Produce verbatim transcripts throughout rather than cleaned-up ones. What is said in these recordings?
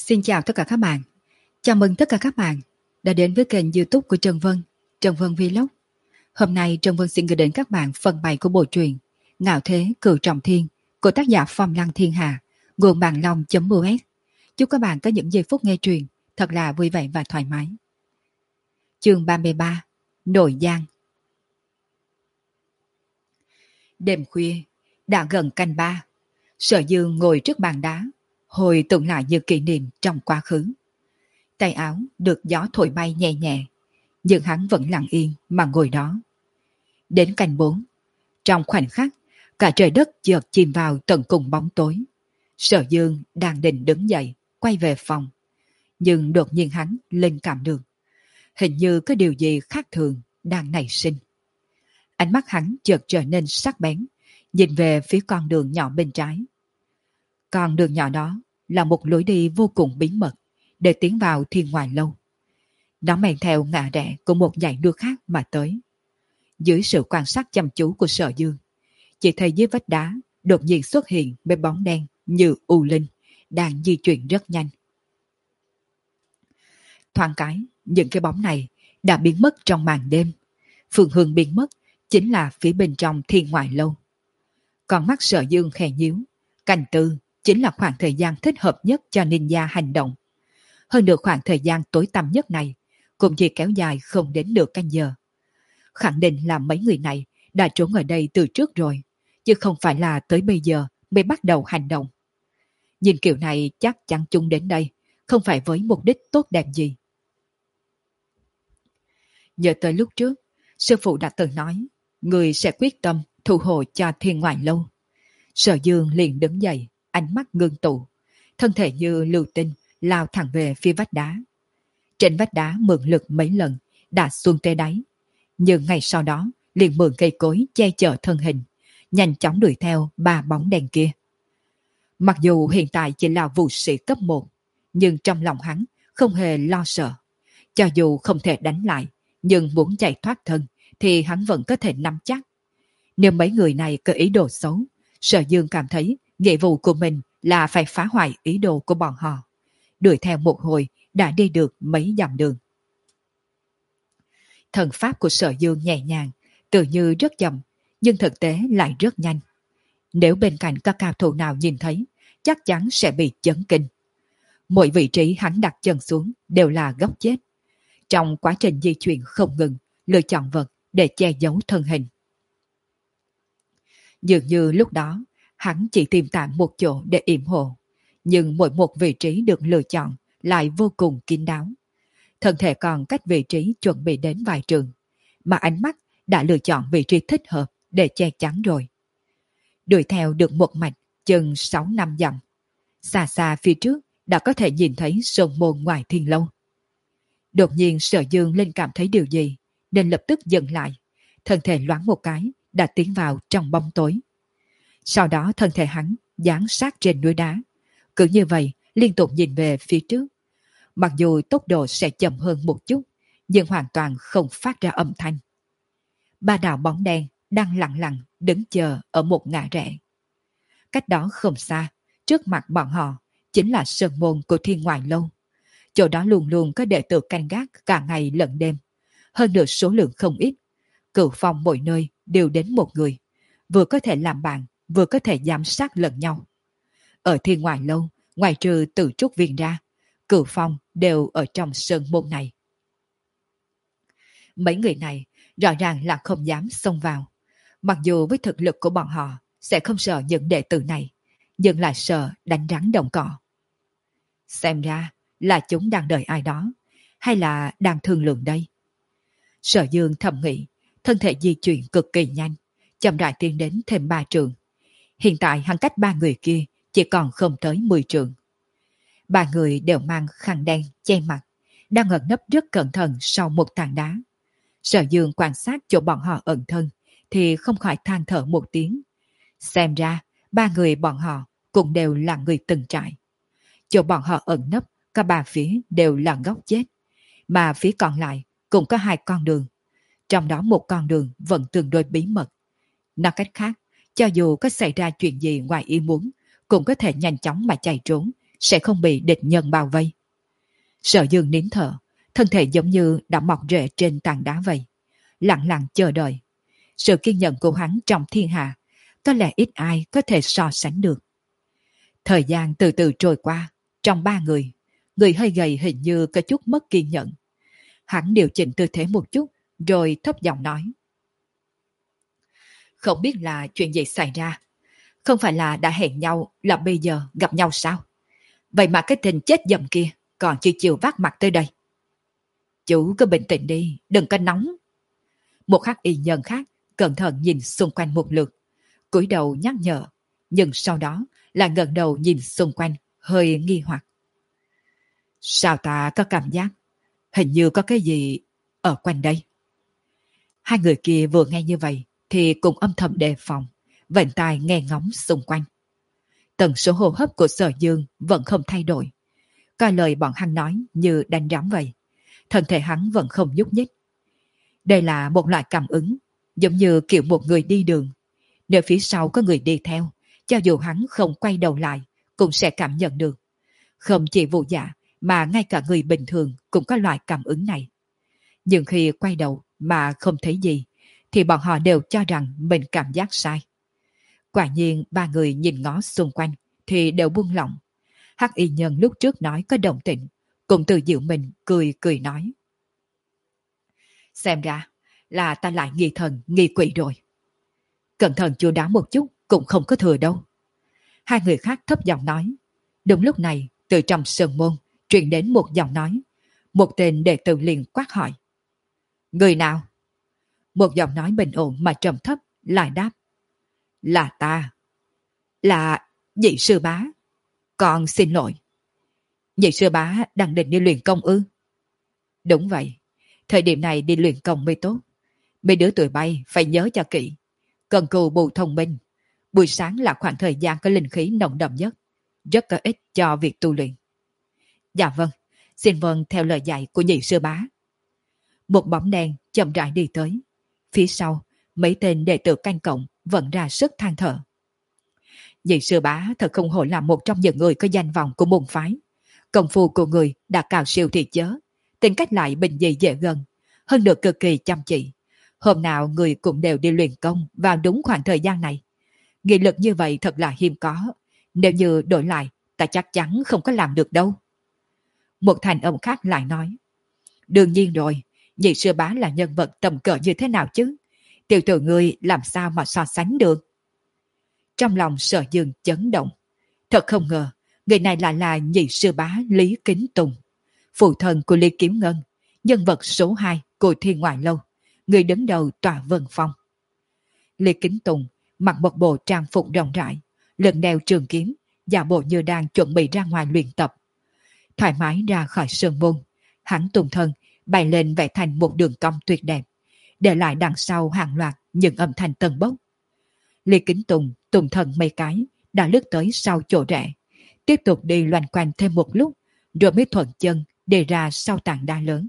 Xin chào tất cả các bạn. Chào mừng tất cả các bạn đã đến với kênh YouTube của Trần Vân, Trần Vân Vlog. Hôm nay Trần Vân xin gửi đến các bạn phần bảy của bộ truyện Ngạo Thế Cửu Trọng Thiên của tác giả Phong Lăng Thiên Hà, nguồn bạn long.us. Chúc các bạn có những giây phút nghe truyện thật là vui vẻ và thoải mái. Chương ba mươi ba. Nội Giang. Đêm khuya, đã gần canh ba, Sở Dương ngồi trước bàn đá, hồi tưởng lại những kỷ niệm trong quá khứ. Tay áo được gió thổi bay nhẹ nhẹ, nhưng hắn vẫn lặng yên mà ngồi đó. Đến canh bốn, trong khoảnh khắc, cả trời đất chợt chìm vào tận cùng bóng tối. Sở Dương đang định đứng dậy, quay về phòng, nhưng đột nhiên hắn linh cảm được, hình như có điều gì khác thường đang nảy sinh. Ánh mắt hắn chợt trở nên sắc bén, nhìn về phía con đường nhỏ bên trái. Con đường nhỏ đó là một lối đi vô cùng bí mật để tiến vào Thiên Ngoại Lâu. Nó men theo ngã rẽ của một dãy núi khác mà tới. Dưới sự quan sát chăm chú của Sở Dương, chỉ thấy dưới vách đá đột nhiên xuất hiện mấy bóng đen như u linh đang di chuyển rất nhanh. Thoáng cái, những cái bóng này đã biến mất trong màn đêm. Phương hướng biến mất chính là phía bên trong Thiên Ngoại Lâu. Con mắt Sở Dương khẽ nhíu, canh tư chính là khoảng thời gian thích hợp nhất cho ninja hành động. Hơn được khoảng thời gian tối tăm nhất này cũng chỉ kéo dài không đến nửa canh giờ. Khẳng định là mấy người này đã trốn ở đây từ trước rồi, chứ không phải là tới bây giờ mới bắt đầu hành động. Nhìn kiểu này chắc chắn chúng đến đây không phải với mục đích tốt đẹp gì. Nhớ tới lúc trước, sư phụ đã từng nói người sẽ quyết tâm thu hồi cho Thiên Ngoại Lâu. Sở Dương liền đứng dậy, ánh mắt ngưng tụ, thân thể như lưu tinh lao thẳng về phía vách đá. Trên vách đá mượn lực mấy lần đã xuống tới đáy, nhưng ngay sau đó liền mượn cây cối che chở thân hình, nhanh chóng đuổi theo ba bóng đèn kia. Mặc dù hiện tại chỉ là vũ sĩ cấp một, nhưng trong lòng hắn không hề lo sợ. Cho dù không thể đánh lại, nhưng muốn chạy thoát thân thì hắn vẫn có thể nắm chắc. Nếu mấy người này có ý đồ xấu, Sở Dương cảm thấy nghĩa vụ của mình là phải phá hoại ý đồ của bọn họ. Đuổi theo một hồi đã đi được mấy dặm đường. Thần pháp của Sở Dương nhẹ nhàng, tự như rất chậm, nhưng thực tế lại rất nhanh. Nếu bên cạnh các cao thủ nào nhìn thấy, chắc chắn sẽ bị chấn kinh. Mỗi vị trí hắn đặt chân xuống đều là góc chết. Trong quá trình di chuyển không ngừng, lựa chọn vật để che giấu thân hình. Dường như lúc đó, hắn chỉ tìm tạm một chỗ để yểm hộ, nhưng mỗi một vị trí được lựa chọn lại vô cùng kín đáo. Thân thể còn cách vị trí chuẩn bị đến vài trường, mà ánh mắt đã lựa chọn vị trí thích hợp để che chắn rồi. Đuổi theo được một mạch chừng sáu năm dặm. Xa xa phía trước đã có thể nhìn thấy sơn môn ngoài Thiên Lâu. Đột nhiên Sở Dương lên cảm thấy điều gì, nên lập tức dừng lại. Thân thể loáng một cái đã tiến vào trong bóng tối. Sau đó thân thể hắn dán sát trên núi đá. Cứ như vậy liên tục nhìn về phía trước. Mặc dù tốc độ sẽ chậm hơn một chút, nhưng hoàn toàn không phát ra âm thanh. Ba đạo bóng đen đang lặng lặng đứng chờ ở một ngã rẽ. Cách đó không xa, trước mặt bọn họ chính là sơn môn của Thiên Ngoại Lâu. Chỗ đó luôn luôn có đệ tử canh gác cả ngày lẫn đêm. Hơn nữa số lượng không ít. Cửu phong mỗi nơi đều đến một người, vừa có thể làm bạn, vừa có thể giám sát lẫn nhau. Ở Thiên Ngoại Lâu, ngoài trừ Tử Trúc Viên ra, Cửu phong đều ở trong sơn môn này. Mấy người này rõ ràng là không dám xông vào. Mặc dù với thực lực của bọn họ sẽ không sợ những đệ tử này, nhưng lại sợ đánh rắn động cỏ. Xem ra là chúng đang đợi ai đó, hay là đang thương lượng đây. Sở Dương thầm nghĩ, thân thể di chuyển cực kỳ nhanh, chậm rãi tiến đến thêm ba trường. Hiện tại hắn cách ba người kia chỉ còn không tới mười trường. Ba người đều mang khăn đen che mặt, đang ẩn nấp rất cẩn thận sau một tảng đá. Sở Dương quan sát chỗ bọn họ ẩn thân thì không khỏi than thở một tiếng. Xem ra ba người bọn họ cũng đều là người từng trải. Chỗ bọn họ ẩn nấp cả ba phía đều là góc chết, mà phía còn lại cũng có hai con đường. Trong đó một con đường vẫn tương đối bí mật. Nói cách khác, cho dù có xảy ra chuyện gì ngoài ý muốn, cũng có thể nhanh chóng mà chạy trốn, sẽ không bị địch nhân bao vây. Sở Dương nín thở, thân thể giống như đã mọc rễ trên tảng đá vậy, lặng lặng chờ đợi. Sự kiên nhẫn của hắn trong thiên hạ, có lẽ ít ai có thể so sánh được. Thời gian từ từ trôi qua, trong ba người, người hơi gầy hình như có chút mất kiên nhẫn. Hắn điều chỉnh tư thế một chút, rồi thấp giọng nói. Không biết là chuyện gì xảy ra. Không phải là đã hẹn nhau là bây giờ gặp nhau sao? Vậy mà cái tình chết dầm kia còn chưa chịu vác mặt tới đây. Chú cứ bình tĩnh đi, đừng có nóng. Một hắc y nhân khác cẩn thận nhìn xung quanh một lượt, cúi đầu nhắc nhở, nhưng sau đó là ngẩng đầu nhìn xung quanh, hơi nghi hoặc. Sao ta có cảm giác hình như có cái gì ở quanh đây? Hai người kia vừa nghe như vậy thì cũng âm thầm đề phòng, vểnh tai nghe ngóng xung quanh. Tần số hô hấp của Sở Dương vẫn không thay đổi, coi lời bọn hắn nói như đánh rắm vậy. Thân thể hắn vẫn không nhúc nhích. Đây là một loại cảm ứng, giống như kiểu một người đi đường. Nếu phía sau có người đi theo, cho dù hắn không quay đầu lại, cũng sẽ cảm nhận được. Không chỉ Vũ Dạ, mà ngay cả người bình thường cũng có loại cảm ứng này. Nhưng khi quay đầu mà không thấy gì, thì bọn họ đều cho rằng mình cảm giác sai. Quả nhiên ba người nhìn ngó xung quanh thì đều buông lỏng. Hắc y nhân lúc trước nói có động tĩnh, cũng tự dịu mình cười cười nói. Xem ra là ta lại nghi thần nghi quỷ rồi. Cẩn thận chu đáo một chút cũng không có thừa đâu. Hai người khác thấp giọng nói. Đúng lúc này từ trong sơn môn truyền đến một giọng nói. Một tên đệ tử liền quát hỏi. Người nào? Một giọng nói bình ổn mà trầm thấp lại đáp. Là ta. Là Nhị sư bá. Con xin lỗi. Nhị sư bá đang định đi luyện công ư? Đúng vậy. Thời điểm này đi luyện công mới tốt. Mấy đứa tuổi bay phải nhớ cho kỹ. Cần cù bù thông minh. Buổi sáng là khoảng thời gian có linh khí nồng đậm nhất. Rất có ích cho việc tu luyện. Dạ vâng. Xin vâng theo lời dạy của nhị sư bá. Một bóng đen chậm rãi đi tới. Phía sau, mấy tên đệ tử canh cộng vẫn ra sức than thở. Nhị sư bá thật không hổ là một trong những người có danh vọng của môn phái. Công phu của người đã cao siêu thì chớ. Tính cách lại bình dị dễ gần. Hơn được cực kỳ chăm chỉ. Hôm nào người cũng đều đi luyện công vào đúng khoảng thời gian này. Nghị lực như vậy thật là hiếm có. Nếu như đổi lại, ta chắc chắn không có làm được đâu. Một thành âm khác lại nói. Đương nhiên rồi, nhị sư bá là nhân vật tầm cỡ như thế nào chứ? Tiểu tử ngươi làm sao mà so sánh được? Trong lòng Sở Dương chấn động. Thật không ngờ, người này lại là nhị sư bá Lý Kính Tùng, phụ thân của Lý Kiếm Ngân, nhân vật số hai của Thiên Ngoại Lâu, người đứng đầu tòa Vân Phong. Lý Kính Tùng mặc một bộ trang phục rộng rãi, lưng đeo trường kiếm, giả bộ như đang chuẩn bị ra ngoài luyện tập. Thoải mái ra khỏi sơn môn, hắn tung thân bay lên vẽ thành một đường cong tuyệt đẹp, để lại đằng sau hàng loạt những âm thanh tần bốc. Lý Kính Tùng tùng thần mấy cái đã lướt tới sau chỗ rẽ, tiếp tục đi loanh quanh thêm một lúc, rồi mới thuận chân để ra sau tảng đá lớn.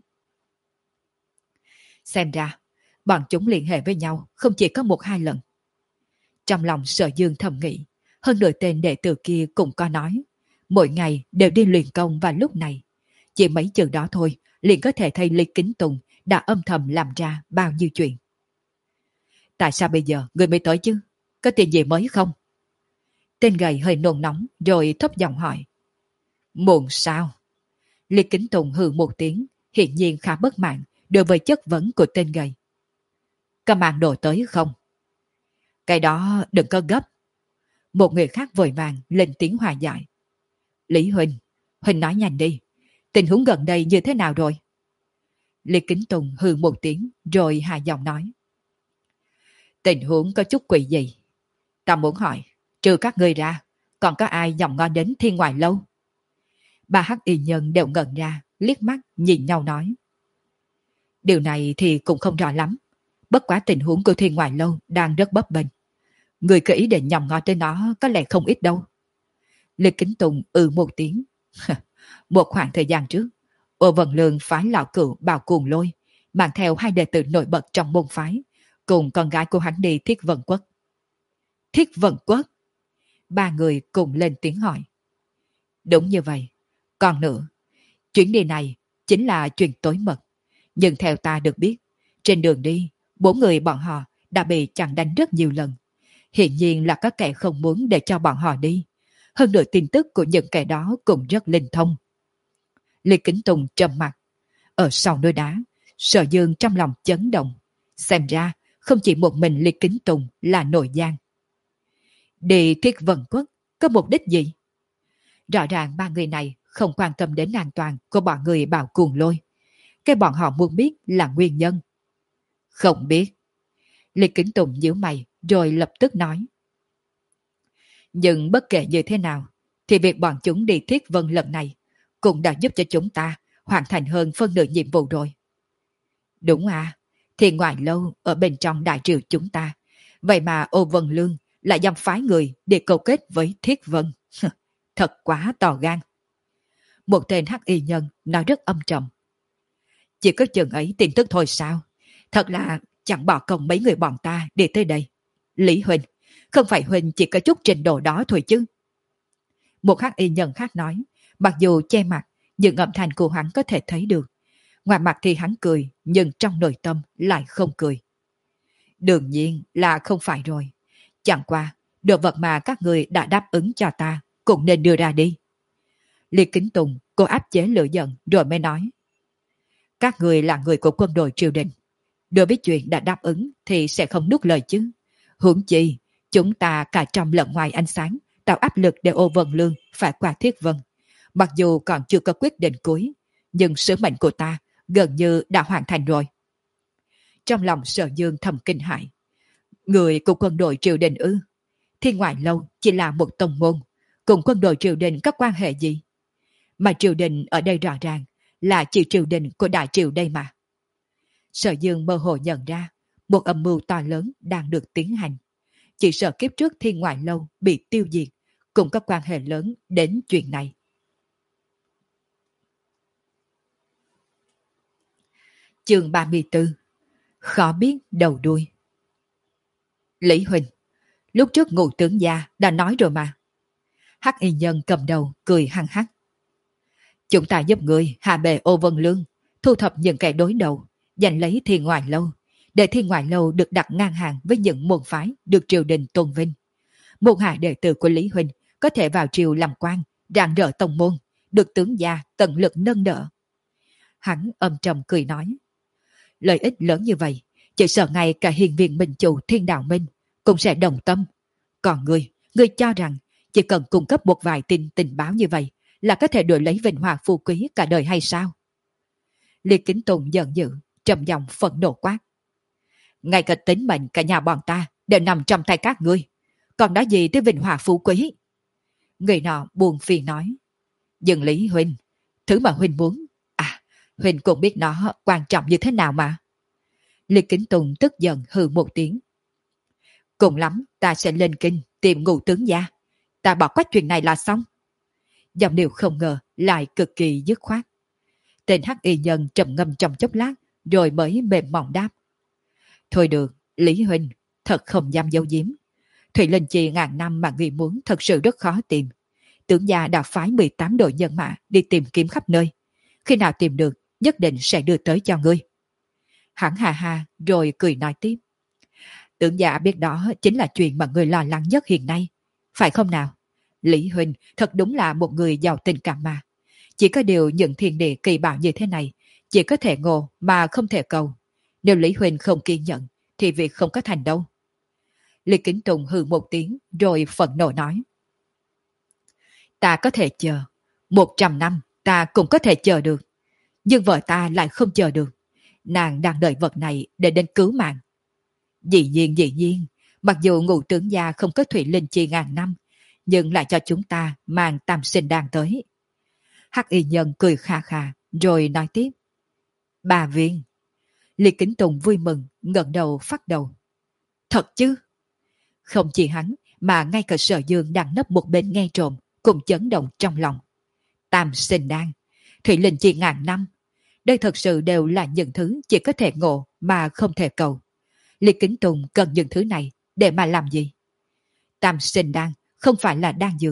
Xem ra, bọn chúng liên hệ với nhau không chỉ có một hai lần. Trong lòng Sở Dương thầm nghĩ, hơn nửa tên đệ tử kia cũng có nói, mỗi ngày đều đi luyện công vào lúc này. Chỉ mấy chừng đó thôi, liền có thể thấy Lý Kính Tùng đã âm thầm làm ra bao nhiêu chuyện. Tại sao bây giờ người mới tới chứ? Có tiền gì mới không? Tên gầy hơi nôn nóng rồi thấp giọng hỏi. Muộn sao? Lý Kính Tùng hừ một tiếng, hiển nhiên khá bất mãn đối với chất vấn của tên gầy. Có mang đồ tới không? Cái đó đừng có gấp. Một người khác vội vàng lên tiếng hòa giải. Lý Huynh, Huynh nói nhanh đi. Tình huống gần đây như thế nào rồi? Lý Kính Tùng hừ một tiếng rồi hạ giọng nói. Tình huống có chút quỷ gì? Ta muốn hỏi, trừ các ngươi ra, còn có ai dòng ngon đến Thiên Ngoại Lâu? Ba hắc y nhân đều ngẩn ra, liếc mắt nhìn nhau nói. Điều này thì cũng không rõ lắm. Bất quá tình huống của Thiên Ngoại Lâu đang rất bấp bênh. Người có ý định nhòm ngó tới nó có lẽ không ít đâu. Lý Kính Tùng ừ một tiếng. Một khoảng thời gian trước, Ô Vân Lương phái lão cửu Bào Cuồng Lôi, mang theo hai đệ tử nổi bật trong môn phái, cùng con gái của hắn đi Thiết Vận Quốc. Thiết Vận Quốc? Ba người cùng lên tiếng hỏi. Đúng như vậy. Còn nữa, chuyến đi này chính là chuyện tối mật. Nhưng theo ta được biết, trên đường đi, bốn người bọn họ đã bị chặn đánh rất nhiều lần. Hiện nhiên là có kẻ không muốn để cho bọn họ đi. Hơn nữa tin tức của những kẻ đó cũng rất linh thông. Lý Kính Tùng trầm mặt. Ở sau núi đá, Sở Dương trong lòng chấn động. Xem ra, không chỉ một mình Lý Kính Tùng là nội gian. Đi Thiết Vân Quốc, có mục đích gì? Rõ ràng ba người này không quan tâm đến an toàn của bọn người bảo cuồng lôi. Cái bọn họ muốn biết là nguyên nhân. Không biết. Lý Kính Tùng nhíu mày rồi lập tức nói. Nhưng bất kể như thế nào, thì việc bọn chúng đi Thiết Vân lần này cũng đã giúp cho chúng ta hoàn thành hơn phân nửa nhiệm vụ rồi. Đúng à, thì ngoài lâu ở bên trong đại triều chúng ta, vậy mà Ô Vân Lương lại dám phái người để câu kết với Thiết Vân. Thật quá to gan. Một tên hắc y nhân nói rất âm trầm. Chỉ có chừng ấy tin tức thôi sao? Thật là chẳng bỏ công mấy người bọn ta để tới đây. Lý Huỳnh, không phải Huỳnh chỉ có chút trình độ đó thôi chứ. Một hắc y nhân khác nói, mặc dù che mặt, nhưng âm thanh của hắn có thể thấy được. Ngoài mặt thì hắn cười, nhưng trong nội tâm lại không cười. Đương nhiên là không phải rồi. Chẳng qua, đồ vật mà các người đã đáp ứng cho ta cũng nên đưa ra đi. Liệt Kính Tùng, cô áp chế lửa giận rồi mới nói. Các người là người của quân đội triều đình. Đối với chuyện đã đáp ứng thì sẽ không nuốt lời chứ. Huống chi, chúng ta cả trong lẫn ngoài ánh sáng tạo áp lực để Ô Vân Lương phải qua Thiết Vân. Mặc dù còn chưa có quyết định cuối, nhưng sứ mệnh của ta gần như đã hoàn thành rồi. Trong lòng Sở Dương thầm kinh hãi. Người của quân đội triều đình ư? Thiên Ngoại Lâu chỉ là một tông môn, cùng quân đội triều đình có quan hệ gì? Mà triều đình ở đây rõ ràng là chỉ triều đình của đại triều đây mà. Sở Dương mơ hồ nhận ra một âm mưu to lớn đang được tiến hành. Chỉ sợ kiếp trước Thiên Ngoại Lâu bị tiêu diệt cũng có quan hệ lớn đến chuyện này. Chương ba mươi tư. Khó biết đầu đuôi. Lý Huỳnh, lúc trước Ngũ tướng gia đã nói rồi mà. Hắc y nhân cầm đầu cười hăng hắc. Chúng ta giúp người hạ bệ Ô Vân Lương, thu thập những kẻ đối đầu, giành lấy Thiên Ngoại Lâu, để Thiên Ngoại Lâu được đặt ngang hàng với những môn phái được triều đình tôn vinh. Môn hạ đệ tử của Lý Huỳnh có thể vào triều làm quan, rạng rỡ tông môn, được tướng gia tận lực nâng đỡ. Hắn âm trầm cười nói. Lợi ích lớn như vậy, chỉ sợ ngay cả hiền viên minh chủ Thiên Đạo Minh cũng sẽ đồng tâm. Còn ngươi, ngươi cho rằng chỉ cần cung cấp một vài tin tình báo như vậy là có thể đổi lấy vinh hoa phú quý cả đời hay sao? Liệt Kính Tùng giận dữ, trầm giọng phẫn nộ quát. Ngay cả tính mệnh cả nhà bọn ta đều nằm trong tay các ngươi, còn nói gì tới vinh hoa phú quý? Người nọ buồn phiền nói. Nhưng Lý Huynh, thứ mà Huynh muốn, à, Huynh cũng biết nó quan trọng như thế nào mà. Liệt Kính Tùng tức giận hừ một tiếng. Cùng lắm ta sẽ lên kinh tìm Ngũ tướng gia, ta bỏ quách chuyện này là xong. Dòng điều không ngờ lại cực kỳ dứt khoát. Tên hắc y nhân trầm ngâm trong chốc lát rồi mới mềm mỏng đáp. Thôi được, Lý Huynh, thật không dám giấu giếm. Thủy Linh Chi ngàn năm mà người muốn thật sự rất khó tìm. Tướng gia đã phái mười tám đội nhân mã đi tìm kiếm khắp nơi. Khi nào tìm được, nhất định sẽ đưa tới cho ngươi. Hắn hà hà rồi cười nói tiếp. Tướng gia biết đó chính là chuyện mà người lo lắng nhất hiện nay. Phải không nào? Lý Huynh thật đúng là một người giàu tình cảm mà. Chỉ có điều những thiên địa kỳ bảo như thế này, chỉ có thể ngộ mà không thể cầu. Nếu Lý Huynh không kiên nhẫn, thì việc không có thành đâu. Lý Kính Tùng hừ một tiếng rồi phẫn nộ nói. Ta có thể chờ. Một trăm năm ta cũng có thể chờ được. Nhưng vợ ta lại không chờ được. Nàng đang đợi vật này để đến cứu mạng. Dĩ nhiên dĩ nhiên, mặc dù Ngũ tướng gia không có Thủy Linh Chi ngàn năm, nhưng lại cho chúng ta mang tam sinh đàn tới. Hắc y nhân cười kha kha rồi nói tiếp. Bà viên. Lý Kính Tùng vui mừng ngẩng đầu phát đầu. Thật chứ? Không chỉ hắn mà ngay cả Sở Dương đang nấp một bên nghe trộm cũng chấn động trong lòng. Tam sinh đan, Thủy Linh Chi ngàn năm, đây thật sự đều là những thứ chỉ có thể ngộ mà không thể cầu. Lý Kính Tùng cần những thứ này để mà làm gì? Tam sinh đan không phải là đan dược,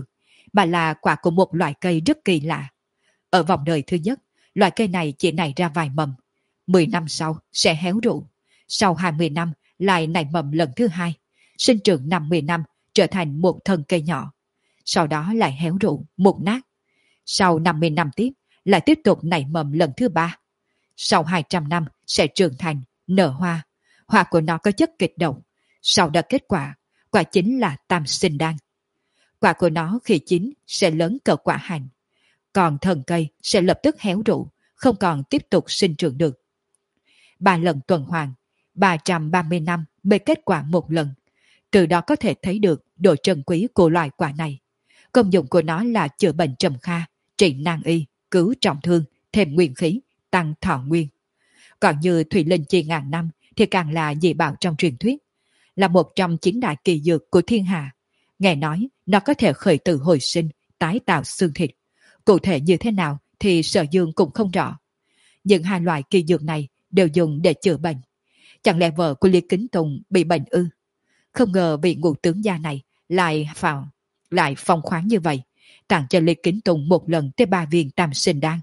mà là quả của một loại cây rất kỳ lạ. Ở vòng đời thứ nhất, loại cây này chỉ nảy ra vài mầm. Mười năm sau sẽ héo rũ. Sau hai mươi năm lại nảy mầm lần thứ hai. Sinh trưởng năm mươi năm trở thành một thân cây nhỏ. Sau đó lại héo rũ, mục nát. Sau năm mươi năm tiếp lại tiếp tục nảy mầm lần thứ ba. Sau hai trăm năm sẽ trưởng thành, nở hoa. Hoa của nó có chất kịch độc. Sau đó kết quả, quả chính là tam sinh đan. Quả của nó khi chín sẽ lớn cỡ quả hành. Còn thân cây sẽ lập tức héo rũ, không còn tiếp tục sinh trưởng được. Ba lần tuần hoàn, ba trăm ba mươi năm mới kết quả một lần. Từ đó có thể thấy được độ trân quý của loại quả này. Công dụng của nó là chữa bệnh trầm kha, trị nan y, cứu trọng thương, thêm nguyên khí, tăng thọ nguyên. Còn như thủy linh chi ngàn năm thì càng là dị bảo trong truyền thuyết. Là một trong chín đại kỳ dược của thiên hạ. Nghe nói nó có thể khởi tử hồi sinh, tái tạo xương thịt. Cụ thể như thế nào thì Sở Dương cũng không rõ. Nhưng hai loại kỳ dược này đều dùng để chữa bệnh. Chẳng lẽ vợ của Lý Kính Tùng bị bệnh ư? Không ngờ vị ngũ tướng gia này lại phào, lại phong khoáng như vậy, tặng cho Lý Kính Tùng một lần tới ba viên tam sinh đan.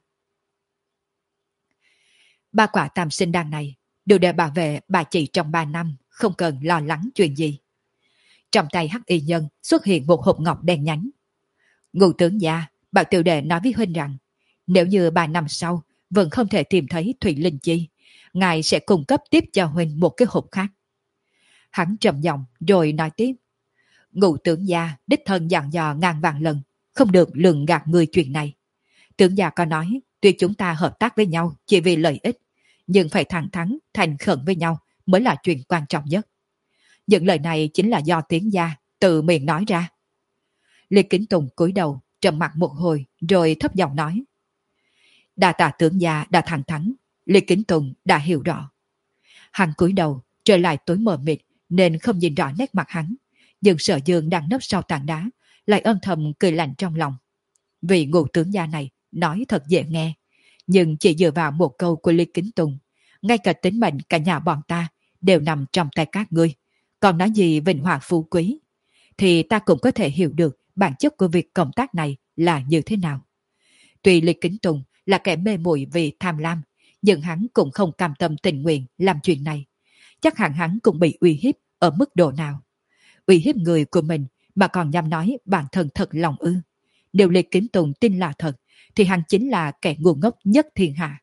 Ba quả tam sinh đan này đều để bảo vệ bà chị trong ba năm, không cần lo lắng chuyện gì. Trong tay Hắc Y Nhân xuất hiện một hộp ngọc đen nhánh. Ngũ tướng gia, bảo tiểu đệ nói với huynh rằng, nếu như ba năm sau vẫn không thể tìm thấy Thủy Linh Chi, ngài sẽ cung cấp tiếp cho huynh một cái hộp khác. Hắn trầm giọng rồi nói tiếp. Ngũ tướng gia đích thân dặn dò ngàn vạn lần, không được lường gạt người chuyện này. Tướng gia có nói, tuy chúng ta hợp tác với nhau chỉ vì lợi ích, nhưng phải thẳng thắn, thành khẩn với nhau mới là chuyện quan trọng nhất. Những lời này chính là do tướng gia tự miệng nói ra. Lý Kính Tùng cúi đầu, trầm mặt một hồi, rồi thấp giọng nói. Đa tạ tướng gia đã thẳng thắn, Lý Kính Tùng đã hiểu rõ. Hắn cúi đầu, trở lại tối mờ mịt, nên không nhìn rõ nét mặt hắn. Nhưng Sở Dương đang nấp sau tảng đá, lại âm thầm cười lạnh trong lòng. Vì ngũ tướng gia này nói thật dễ nghe, nhưng chỉ dựa vào một câu của Lý Kính Tùng, ngay cả tính mệnh cả nhà bọn ta đều nằm trong tay các ngươi. Còn nói gì vinh hoa phú quý, thì ta cũng có thể hiểu được bản chất của việc công tác này là như thế nào. Tuy Lý Kính Tùng là kẻ mê muội vì tham lam, nhưng hắn cũng không cam tâm tình nguyện làm chuyện này. Chắc hẳn hắn cũng bị uy hiếp ở mức độ nào. Uy hiếp người của mình mà còn dám nói bản thân thật lòng ư? Nếu Lý Kính Tùng tin là thật, thì hắn chính là kẻ ngu ngốc nhất thiên hạ.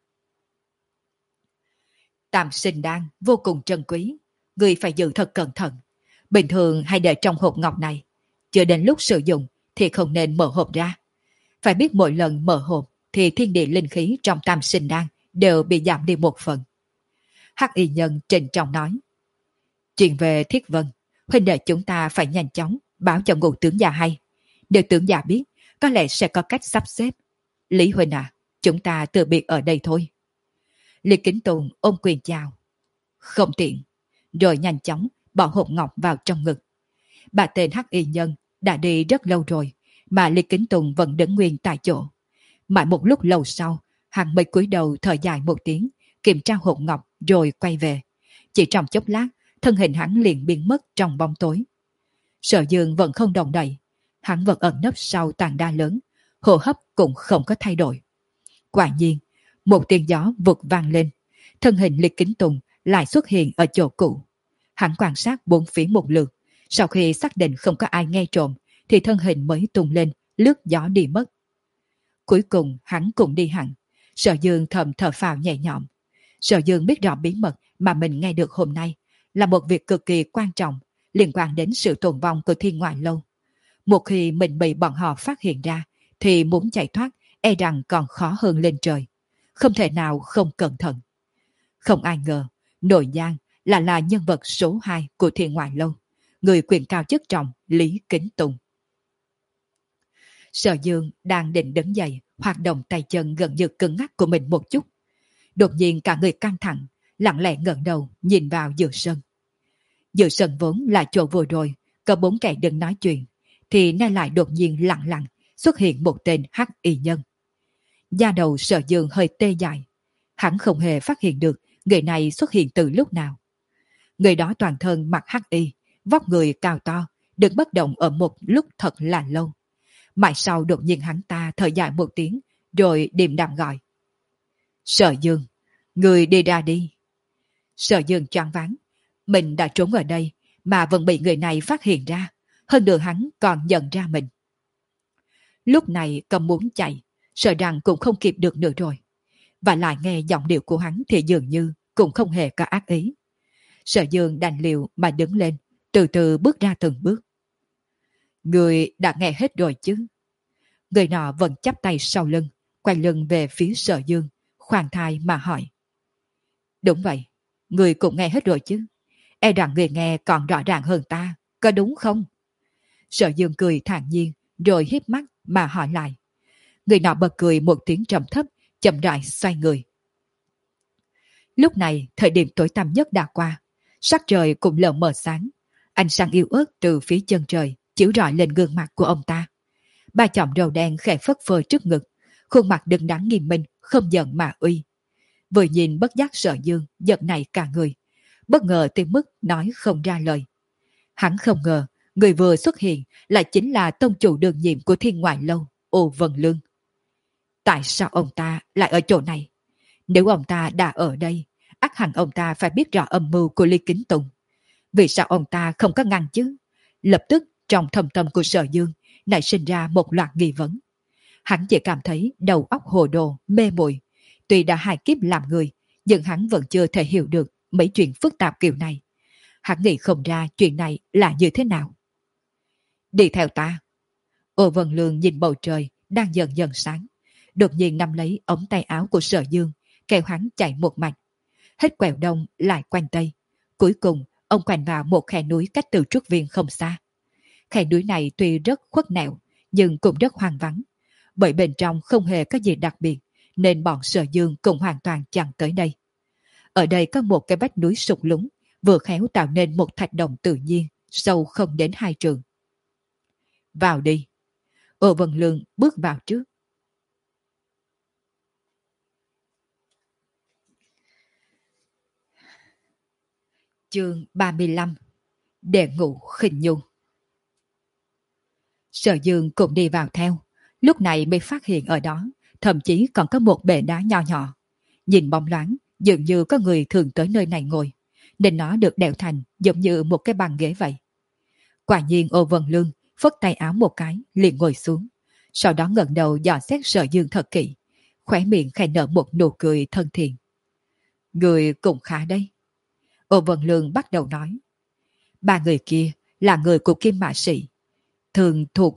Tam sinh đan vô cùng trân quý, người phải giữ thật cẩn thận. Bình thường hay để trong hộp ngọc này, chưa đến lúc sử dụng thì không nên mở hộp ra. Phải biết mỗi lần mở hộp thì thiên địa linh khí trong tam sinh đan đều bị giảm đi một phần. Hắc Y Nhân trịnh trọng nói. Chuyện về Thiết Vân, huynh đệ chúng ta phải nhanh chóng báo cho ngũ tướng già hay. Nếu tướng già biết, có lẽ sẽ có cách sắp xếp. Lý huynh à, chúng ta từ biệt ở đây thôi. Lý Kính Tùng ôm quyền chào. Không tiện. Rồi nhanh chóng bỏ hộp ngọc vào trong ngực. Bà tên Hắc Y Nhân đã đi rất lâu rồi, mà Lý Kính Tùng vẫn đứng nguyên tại chỗ. Mãi một lúc lâu sau, hắn mới cúi đầu thở dài một tiếng, kiểm tra hộp ngọc rồi quay về. Chỉ trong chốc lát, thân hình hắn liền biến mất trong bóng tối. Sở Dương vẫn không động đậy, hắn vẫn ẩn nấp sau tảng đá lớn, hô hấp cũng không có thay đổi. Quả nhiên, một tiếng gió vụt vang lên, thân hình Lý Kính Tùng lại xuất hiện ở chỗ cũ. Hắn quan sát bốn phía một lượt, sau khi xác định không có ai nghe trộm, thì thân hình mới tung lên, lướt gió đi mất. Cuối cùng hắn cũng đi hẳn. Sở Dương thầm thở phào nhẹ nhõm. Sở Dương biết rõ bí mật mà mình nghe được hôm nay là một việc cực kỳ quan trọng, liên quan đến sự tồn vong của Thiên Ngoại Lâu. Một khi mình bị bọn họ phát hiện ra, thì muốn chạy thoát e rằng còn khó hơn lên trời. Không thể nào không cẩn thận. Không ai ngờ, Nội Giang là là nhân vật số hai của Thiên Ngoại Lâu, người quyền cao chức trọng Lý Kính Tùng. Sở Dương đang định đứng dậy, hoạt động tay chân gần như cứng ngắc của mình một chút. Đột nhiên cả người căng thẳng, lặng lẽ ngẩng đầu nhìn vào giữa sân. Giữa sân vốn là chỗ vừa rồi có bốn kẻ đứng nói chuyện, thì nay lại đột nhiên lặng lặng xuất hiện một tên Hắc Y Nhân. Da đầu Sở Dương hơi tê dại. Hắn không hề phát hiện được người này xuất hiện từ lúc nào. Người đó toàn thân mặc hắc y, vóc người cao to, đứng bất động ở một lúc thật là lâu. Mãi sau đột nhiên hắn ta thở dài một tiếng, rồi điềm đạm gọi. Sở Dương, người đi ra đi. Sở Dương choáng váng. Mình đã trốn ở đây, mà vẫn bị người này phát hiện ra. Hơn nữa hắn còn nhận ra mình. Lúc này cầm muốn chạy, sợ rằng cũng không kịp được nữa rồi. Và lại nghe giọng điệu của hắn thì dường như cũng không hề có ác ý. Sở Dương đành liều mà đứng lên, từ từ bước ra từng bước. Người đã nghe hết rồi chứ? Người nọ vẫn chắp tay sau lưng, quay lưng về phía Sở Dương, khoan thai mà hỏi. Đúng vậy, người cũng nghe hết rồi chứ? E rằng người nghe còn rõ ràng hơn ta, có đúng không? Sở Dương cười thản nhiên, rồi híp mắt mà hỏi lại. Người nọ bật cười một tiếng trầm thấp, chậm rãi xoay người. Lúc này, thời điểm tối tăm nhất đã qua, sắc trời cũng lờ mờ sáng. Ánh sáng yếu ớt từ phía chân trời chiếu rọi lên gương mặt của ông ta. Ba chòm râu đen khẽ phất phơ trước ngực, khuôn mặt đứng đắn nghiêm minh, không giận mà uy. Vừa nhìn bất giác Sở Dương giật nảy cả người, bất ngờ tới mức nói không ra lời. Hắn không ngờ người vừa xuất hiện lại chính là tông chủ đương nhiệm của Thiên Ngoại Lâu, Ô Vân Lương. Tại sao ông ta lại ở chỗ này? Nếu ông ta đã ở đây, ắt hẳn ông ta phải biết rõ âm mưu của Lý Kính Tùng. Vì sao ông ta không có ngăn chứ? Lập tức trong thâm tâm của Sở Dương nảy sinh ra một loạt nghi vấn. Hắn chỉ cảm thấy đầu óc hồ đồ, mê muội. Tuy đã hai kiếp làm người, nhưng hắn vẫn chưa thể hiểu được mấy chuyện phức tạp kiểu này. Hắn nghĩ không ra chuyện này là như thế nào. Đi theo ta. Ô Vân Lương nhìn bầu trời đang dần dần sáng, đột nhiên nắm lấy ống tay áo của Sở Dương, kéo hắn chạy một mạch. Hết quẹo đông lại quanh tây. Cuối cùng, ông quanh vào một khe núi cách từ Trúc Viên không xa. Khe núi này tuy rất khuất nẻo, nhưng cũng rất hoang vắng. Bởi bên trong không hề có gì đặc biệt, nên bọn Sở Dương cũng hoàn toàn chẳng tới đây. Ở đây có một cái vách núi sụt lún, vừa khéo tạo nên một thạch động tự nhiên, sâu không đến hai trượng. Vào đi. Ô Vân Lương bước vào trước. Chương ba mươi lăm. Đệ ngũ khinh nhung. Sở Dương cũng đi vào theo, lúc này mới phát hiện ở đó, thậm chí còn có một bệ đá nho nhỏ. Nhìn bóng loáng, dường như có người thường tới nơi này ngồi, nên nó được đẽo thành giống như một cái băng ghế vậy. Quả nhiên Ô Vân Lương phất tay áo một cái, liền ngồi xuống, sau đó ngẩng đầu dò xét Sở Dương thật kỹ, khóe miệng khẽ nở một nụ cười thân thiện. Người cũng khá đấy. Ô Vân Lương bắt đầu nói. Ba người kia là người của Kim Mã Sĩ, thường thuộc.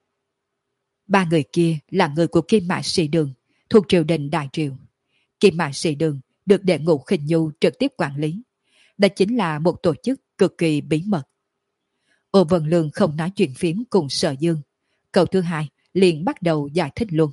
Ba người kia là người của Kim Mã Sĩ Đường, thuộc triều đình Đại Triều. Kim Mã Sĩ Đường được đệ ngũ khinh nhu trực tiếp quản lý. Đó chính là một tổ chức cực kỳ bí mật. Ô Vân Lương không nói chuyện phím cùng Sở Dương. Câu thứ hai liền bắt đầu giải thích luôn.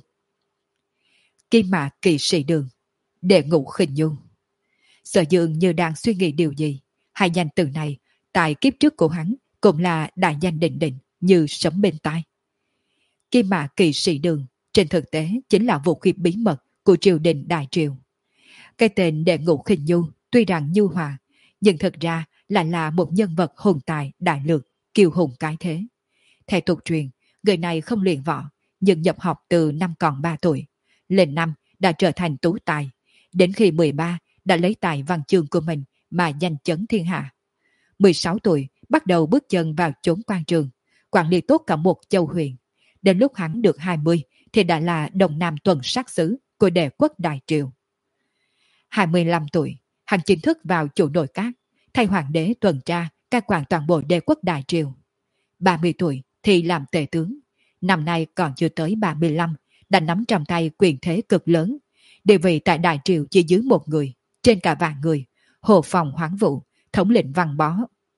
Kim Mã Kỵ Sĩ Đường, đệ ngũ khinh nhu. Sở Dương như đang suy nghĩ điều gì. Hai danh từ này tại kiếp trước của hắn cũng là đại danh định định như sấm bên tai. Kim Mã Kỵ Sĩ Đường trên thực tế chính là vũ khí bí mật của triều đình Đại Triều. Cái tên đệ ngũ khinh nhu tuy rằng nhu hòa, nhưng thực ra lại là một nhân vật hùng tài đại lược, kiêu hùng cái thế. Theo tục truyền, người này không luyện võ, nhưng nhập học từ năm còn ba tuổi. Lên năm đã trở thành tú tài. Đến khi mười ba đã lấy tài văn chương của mình mà danh chấn thiên hạ. mười sáu tuổi bắt đầu bước chân vào chốn quan trường, quản lý tốt cả một châu huyện. Đến lúc hắn được hai mươi thì đã là Đông Nam tuần sát sứ của đệ quốc Đại Triều. hai mươi lăm tuổi, hắn chính thức vào chủ nội các, thay hoàng đế tuần tra các quan toàn bộ đệ quốc Đại Triều. ba mươi tuổi thì làm tể tướng. Năm nay còn chưa tới ba mươi lăm, đã nắm trong tay quyền thế cực lớn. Địa vị tại Đại Triều chỉ dưới một người, trên cả vạn người, Hồ Phòng Hoáng Vũ, thống lĩnh văn bó.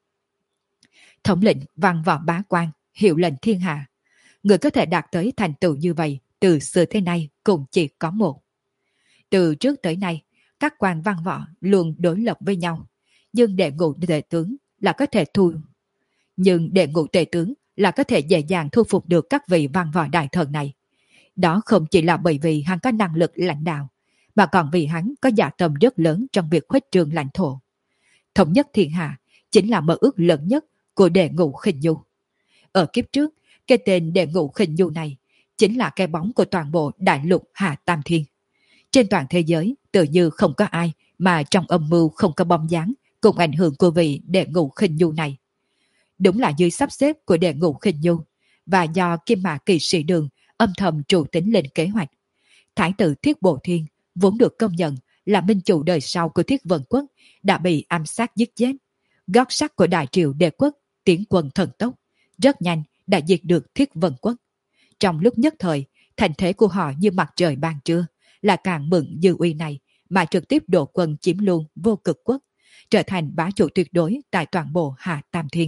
Thống lĩnh văn võ bá quan, hiệu lệnh thiên hạ. Người có thể đạt tới thành tựu như vậy từ xưa tới nay cũng chỉ có một. Từ trước tới nay, các quan văn võ luôn đối lập với nhau, nhưng đệ ngũ tể tướng là có thể thu nhưng đệ ngũ tể tướng là có thể dễ dàng thu phục được các vị văn võ đại thần này. Đó không chỉ là bởi vì hắn có năng lực lãnh đạo, mà còn vì hắn có dạ tâm rất lớn trong việc khuếch trương lãnh thổ. Thống nhất thiên hạ chính là mơ ước lớn nhất của đệ ngũ khinh nhu. Ở kiếp trước, Cái tên Đệ Ngũ Khinh Nhu này chính là cái bóng của toàn bộ đại lục Hà Tam Thiên. Trên toàn thế giới, tự như không có ai mà trong âm mưu không có bóng dáng cùng ảnh hưởng của vị Đệ Ngũ Khinh Nhu này. Đúng là dưới sắp xếp của Đệ Ngũ Khinh Nhu và do Kim Mã Kỵ Sĩ Đường âm thầm chủ tính lên kế hoạch. Thái tử Thiết Bộ Thiên vốn được công nhận là minh chủ đời sau của Thiết Vân Quốc đã bị ám sát giết chết. Gót sắt của Đại Triều Đệ Quốc tiến quân thần tốc, rất nhanh đã diệt được Thiết Vân Quốc. Trong lúc nhất thời, thành thế của họ như mặt trời ban trưa, là càng mượn dư uy này mà trực tiếp đổ quân chiếm luôn Vô Cực Quốc, trở thành bá chủ tuyệt đối tại toàn bộ Hà Tam Thiên.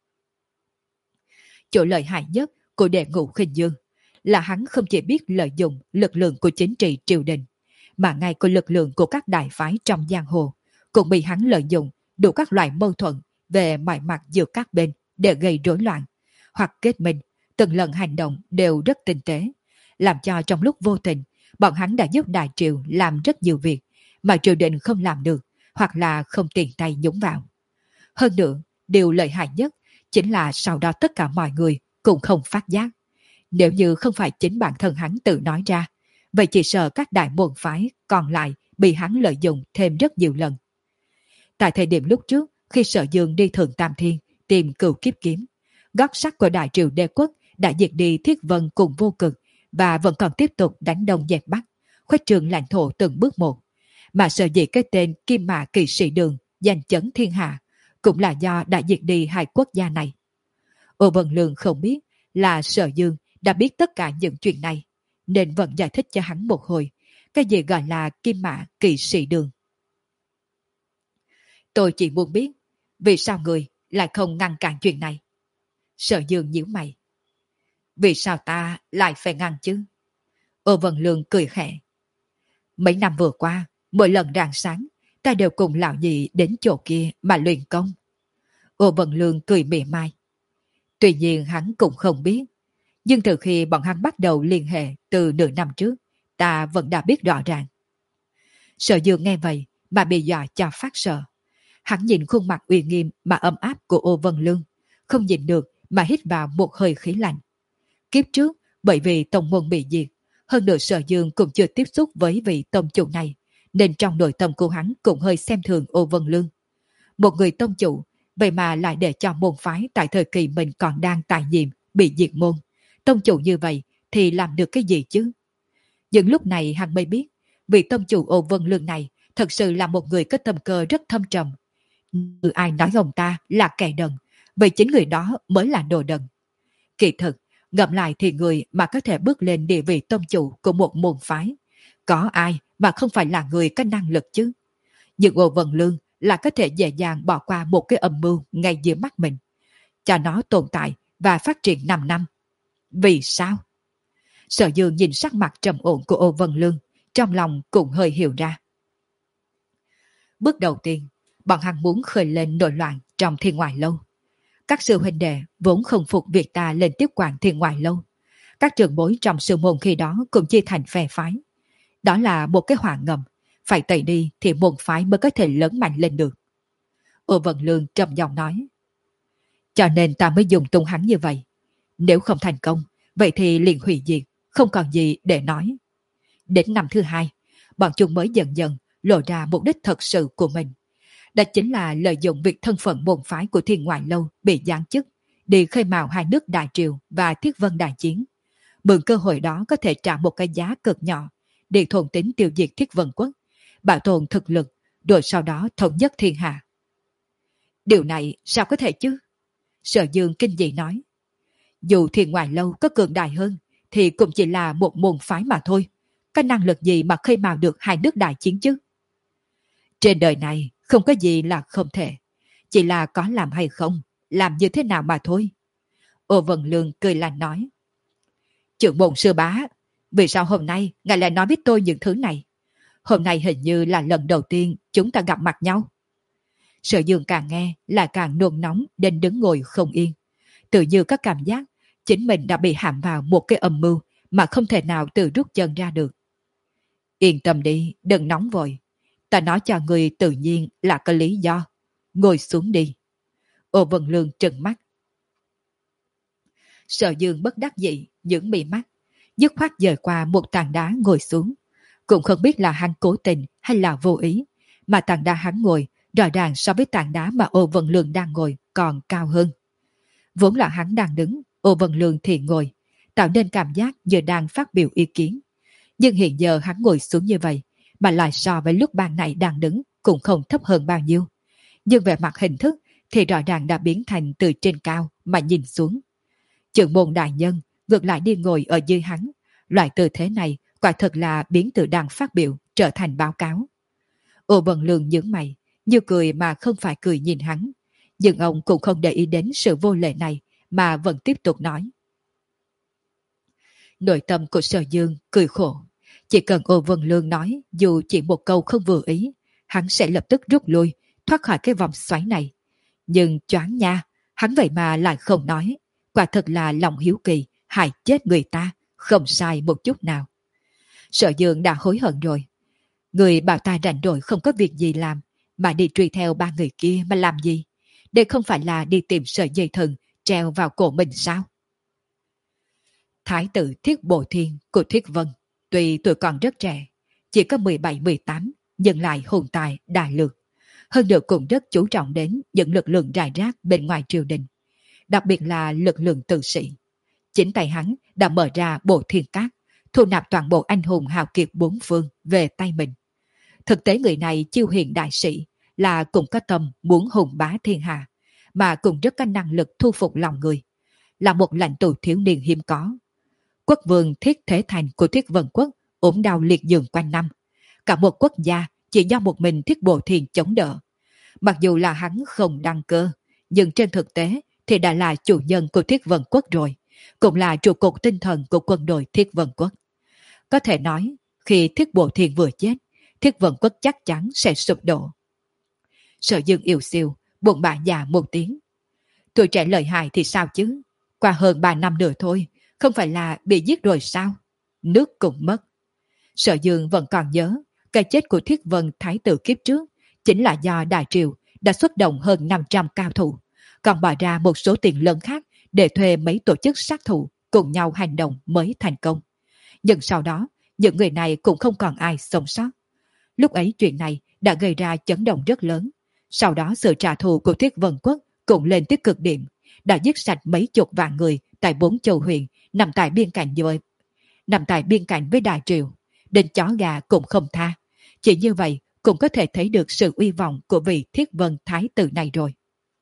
Chỗ lợi hại nhất của Đệ Ngũ Khinh Dương là hắn không chỉ biết lợi dụng lực lượng của chính trị triều đình, mà ngay của lực lượng của các đại phái trong giang hồ cũng bị hắn lợi dụng đủ các loại mâu thuẫn về mọi mặt giữa các bên để gây rối loạn, hoặc kết minh. Từng lần hành động đều rất tinh tế, làm cho trong lúc vô tình bọn hắn đã giúp Đại Triều làm rất nhiều việc mà triều đình không làm được, hoặc là không tiện tay nhúng vào. Hơn nữa, điều lợi hại nhất chính là sau đó tất cả mọi người cũng không phát giác. Nếu như không phải chính bản thân hắn tự nói ra, vậy chỉ sợ các đại môn phái còn lại bị hắn lợi dụng thêm rất nhiều lần. Tại thời điểm lúc trước, khi Sở Dương đi Thượng Tam Thiên tìm Cửu Kiếp Kiếm, gót sắt của Đại Triều Đế Quốc đã diệt đi Thiết Vân cùng Vô Cực và vẫn còn tiếp tục đánh đông dẹp bắc, khuếch trương lãnh thổ từng bước một. Mà sở dĩ cái tên Kim Mã Kỵ Sĩ Đường giành chấn thiên hạ cũng là do đã diệt đi hai quốc gia này. Ô Vân Lương không biết là Sở Dương đã biết tất cả những chuyện này, nên vẫn giải thích cho hắn một hồi cái gì gọi là Kim Mã Kỵ Sĩ Đường. Tôi chỉ muốn biết vì sao người lại không ngăn cản chuyện này. Sở Dương nhíu mày. Vì sao ta lại phải ngăn chứ? Ô Vân Lương cười khẽ. Mấy năm vừa qua, mỗi lần rạng sáng, ta đều cùng lão nhị đến chỗ kia mà luyện công. Ô Vân Lương cười mỉa mai. Tuy nhiên hắn cũng không biết, nhưng từ khi bọn hắn bắt đầu liên hệ từ nửa năm trước, ta vẫn đã biết rõ ràng. Sở Dương nghe vậy mà bị dọa cho phát sợ. Hắn nhìn khuôn mặt uy nghiêm mà ấm áp của Ô Vân Lương, không nhìn được mà hít vào một hơi khí lạnh. Kiếp trước, bởi vì tông môn bị diệt, hơn nữa Sở Dương cũng chưa tiếp xúc với vị tông chủ này, nên trong nội tâm của hắn cũng hơi xem thường Ô Vân Lương. Một người tông chủ, vậy mà lại để cho môn phái tại thời kỳ mình còn đang tại nhiệm bị diệt môn. Tông chủ như vậy thì làm được cái gì chứ? Nhưng lúc này hắn mới biết, vị tông chủ Ô Vân Lương này thật sự là một người có tâm cơ rất thâm trầm. Như ai nói ông ta là kẻ đần, vậy chính người đó mới là đồ đần. Kỳ thực, ngẫm lại thì người mà có thể bước lên địa vị tông chủ của một môn phái, có ai mà không phải là người có năng lực chứ? Nhưng Ô Vân Lương là có thể dễ dàng bỏ qua một cái âm mưu ngay dưới mắt mình, cho nó tồn tại và phát triển năm năm. Vì sao? Sở Dương nhìn sắc mặt trầm ổn của Ô Vân Lương, trong lòng cũng hơi hiểu ra. Bước đầu tiên, bọn hắn muốn khơi lên nội loạn trong Thiên Ngoại Lâu. Các sư huynh đệ vốn không phục việc ta lên tiếp quản Thiên Ngoại Lâu. Các trưởng bối trong sư môn khi đó cũng chia thành phe phái. Đó là một cái họa ngầm, phải tẩy đi thì môn phái mới có thể lớn mạnh lên được. Ô Vân Lương trầm giọng nói. Cho nên ta mới dùng tung hắn như vậy. Nếu không thành công, vậy thì liền hủy diệt, không còn gì để nói. Đến năm thứ hai, bọn chúng mới dần dần lộ ra mục đích thật sự của mình. Đó chính là lợi dụng việc thân phận môn phái của Thiên Ngoại Lâu bị giáng chức để khơi mào hai nước Đại Triều và Thiết Vân đại chiến. Mượn cơ hội đó có thể trả một cái giá cực nhỏ để thôn tính tiêu diệt Thiết Vân Quốc, bảo tồn thực lực, rồi sau đó thống nhất thiên hạ. Điều này sao có thể chứ? Sở Dương kinh dị nói. Dù Thiên Ngoại Lâu có cường đại hơn, thì cũng chỉ là một môn phái mà thôi. Có năng lực gì mà khơi mào được hai nước đại chiến chứ? Trên đời này không có gì là không thể. Chỉ là có làm hay không, làm như thế nào mà thôi. Ô Vân Lương cười lạnh nói. Trưởng môn sư bá, vì sao hôm nay ngài lại nói với tôi những thứ này? Hôm nay hình như là lần đầu tiên chúng ta gặp mặt nhau. Sở Dương càng nghe lại càng nôn nóng đến đứng ngồi không yên. Tự như có cảm giác chính mình đã bị hãm vào một cái âm mưu mà không thể nào tự rút chân ra được. Yên tâm đi, đừng nóng vội. Ta nói cho người tự nhiên là có lý do. Ngồi xuống đi. Ô Vân Lương trừng mắt. Sở Dương bất đắc dĩ, những mí mắt, dứt khoát dời qua một tảng đá ngồi xuống. Cũng không biết là hắn cố tình hay là vô ý, mà tảng đá hắn ngồi rõ ràng so với tảng đá mà Ô Vân Lương đang ngồi còn cao hơn. Vốn là hắn đang đứng, Ô Vân Lương thì ngồi, tạo nên cảm giác như đang phát biểu ý kiến. Nhưng hiện giờ hắn ngồi xuống như vậy, mà lại so với lúc ban nãy đang đứng cũng không thấp hơn bao nhiêu. Nhưng về mặt hình thức thì rõ ràng đã biến thành từ trên cao mà nhìn xuống. Trưởng môn đại nhân ngược lại đi ngồi ở dưới hắn. Loại tư thế này quả thật là biến từ đang phát biểu trở thành báo cáo. Ô Vân Lương nhướng mày, như cười mà không phải cười nhìn hắn. Nhưng ông cũng không để ý đến sự vô lệ này mà vẫn tiếp tục nói. Nội tâm của Sở Dương cười khổ. Chỉ cần Ô Vân Lương nói dù chỉ một câu không vừa ý, hắn sẽ lập tức rút lui, thoát khỏi cái vòng xoáy này. Nhưng choáng nha, hắn vậy mà lại không nói. Quả thật là lòng hiếu kỳ, hại chết người ta, không sai một chút nào. Sở Dương đã hối hận rồi. Người bảo ta rảnh rỗi không có việc gì làm, mà đi truy theo ba người kia mà làm gì? Đây không phải là đi tìm sợi dây thừng treo vào cổ mình sao? Thái tử Thiết Bộ Thiên của Thiết Vân, tuy tuổi còn rất trẻ, chỉ có mười bảy mười tám, nhưng lại hùng tài đại lược. Hơn nữa cũng rất chú trọng đến những lực lượng rải rác bên ngoài triều đình, đặc biệt là lực lượng tử sĩ. Chính tay hắn đã mở ra Bộ Thiên Cát, thu nạp toàn bộ anh hùng hào kiệt bốn phương về tay mình. Thực tế người này chiêu hiền đại sĩ, là cũng có tâm muốn hùng bá thiên hạ, mà cũng rất có năng lực thu phục lòng người, là một lãnh tụ thiếu niên hiếm có. Quốc vương Thiết Thế Thành của Thiết Vân Quốc ốm đau liệt giường quanh năm, cả một quốc gia chỉ do một mình Thiết Bộ Thiên chống đỡ. Mặc dù là hắn không đăng cơ, nhưng trên thực tế thì đã là chủ nhân của Thiết Vân Quốc rồi, cũng là trụ cột tinh thần của quân đội Thiết Vân Quốc. Có thể nói, khi Thiết Bộ Thiên vừa chết, Thiết Vân Quốc chắc chắn sẽ sụp đổ. Sở Dương yêu siêu, buồn bã già một tiếng. Tuổi trẻ lợi hại thì sao chứ? Qua hơn ba năm nữa thôi, không phải là bị giết rồi sao? Nước cũng mất. Sở Dương vẫn còn nhớ, cái chết của Thiết Vân Thái tử kiếp trước chính là do Đại Triều đã xuất động hơn năm trăm cao thủ, còn bỏ ra một số tiền lớn khác để thuê mấy tổ chức sát thủ cùng nhau hành động mới thành công. Nhưng sau đó, những người này cũng không còn ai sống sót. Lúc ấy chuyện này đã gây ra chấn động rất lớn. Sau đó sự trả thù của Thiết Vân Quốc cũng lên tới cực điểm, đã giết sạch mấy chục vạn người tại bốn châu huyện nằm tại biên cảnh với nằm tại biên cảnh với Đại Triều, đến chó gà cũng không tha. Chỉ như vậy cũng có thể thấy được sự uy vọng của vị Thiết Vân Thái tử này rồi.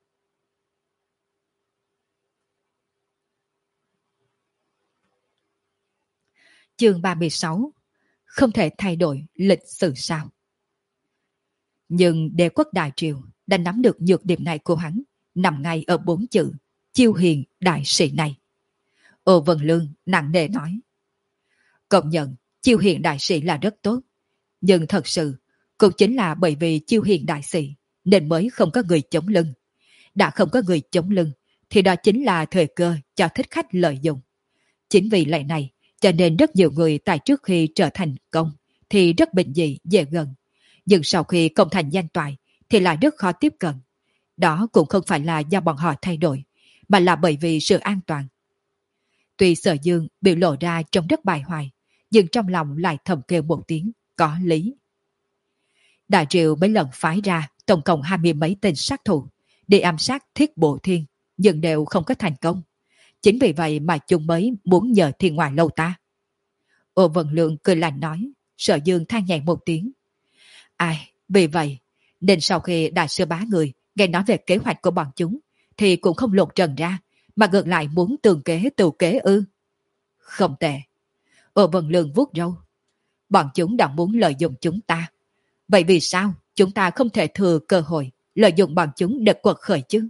Chương ba mươi sáu. Không thể thay đổi lịch sử sao? Nhưng đế quốc Đại Triều đã nắm được nhược điểm này của hắn, nằm ngay ở bốn chữ chiêu hiền đại sĩ này. Ô Vân Lương nặng nề nói. Công nhận chiêu hiền đại sĩ là rất tốt, nhưng thật sự cũng chính là bởi vì chiêu hiền đại sĩ nên mới không có người chống lưng. Đã không có người chống lưng thì đó chính là thời cơ cho thích khách lợi dụng. Chính vì lẽ này cho nên rất nhiều người tại trước khi trở thành công thì rất bình dị dễ gần, nhưng sau khi công thành danh toại thì lại rất khó tiếp cận. Đó cũng không phải là do bọn họ thay đổi, mà là bởi vì sự an toàn. Tuy Sở Dương biểu lộ ra trông rất bài hoài, nhưng trong lòng lại thầm kêu một tiếng có lý. Đại Triều mấy lần phái ra tổng cộng hai mươi mấy tên sát thủ để ám sát Thiết Bộ Thiên, nhưng đều không có thành công. Chính vì vậy mà chúng mới muốn nhờ Thiên Ngoại Lâu ta. Ô Vân Lượng cười lạnh nói. Sở Dương than nhẹ một tiếng. Ai, vì vậy nên sau khi đại sư bá người nghe nói về kế hoạch của bọn chúng thì cũng không lột trần ra, mà ngược lại muốn tường kế tù kế ư? Không tệ. Ô Vân Lượng vuốt râu. Bọn chúng đã muốn lợi dụng chúng ta. Vậy vì sao chúng ta không thể thừa cơ hội lợi dụng bọn chúng để quật khởi chứ?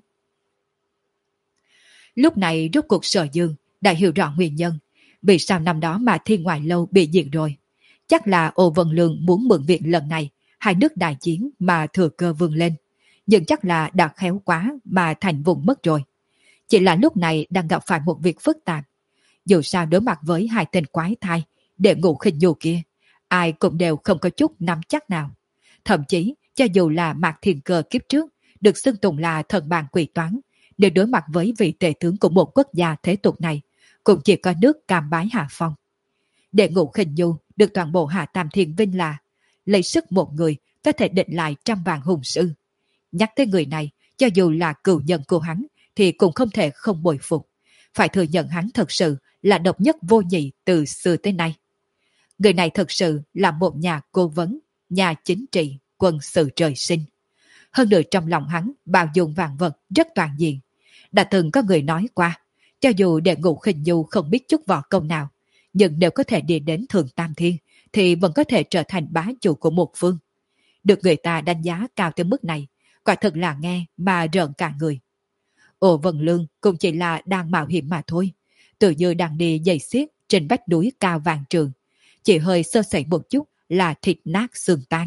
Lúc này rốt cuộc Sở Dương đã hiểu rõ nguyên nhân vì sao năm đó mà Thiên Ngoại Lâu bị diệt rồi. Chắc là Ô Vân Lương muốn mượn việc lần này hai nước đại chiến mà thừa cơ vươn lên, nhưng chắc là đã khéo quá mà thành vùng mất rồi. Chỉ là lúc này đang gặp phải một việc phức tạp. Dù sao đối mặt với hai tên quái thai để ngủ khinh nhù kia, ai cũng đều không có chút nắm chắc nào. Thậm chí cho dù là Mạc Thiên Cơ kiếp trước được xưng tụng là thần bàn quỷ toán, Nếu đối mặt với vị tể tướng của một quốc gia thế tục này, cũng chỉ có nước cam bái hạ phong. Đệ Ngũ Khinh Du được toàn bộ Hạ Tam Thiên vinh là lấy sức một người có thể định lại trăm vạn hùng sư. Nhắc tới người này, cho dù là cựu nhân của hắn thì cũng không thể không bội phục. Phải thừa nhận hắn thật sự là độc nhất vô nhị từ xưa tới nay. Người này thật sự là một nhà cố vấn, nhà chính trị, quân sự trời sinh. Hơn nữa trong lòng hắn bao dung vạn vật rất toàn diện. Đã từng có người nói qua, cho dù Đệ Ngũ Khinh Du không biết chút võ công nào, nhưng nếu có thể đi đến Thượng Tam Thiên thì vẫn có thể trở thành bá chủ của một phương. Được người ta đánh giá cao tới mức này, quả thật là nghe mà rợn cả người. Ổ Vân Lương cũng chỉ là đang mạo hiểm mà thôi, tự như đang đi giày xiết trên vách núi cao vàng trường, chỉ hơi sơ sẩy một chút là thịt nát xương tan.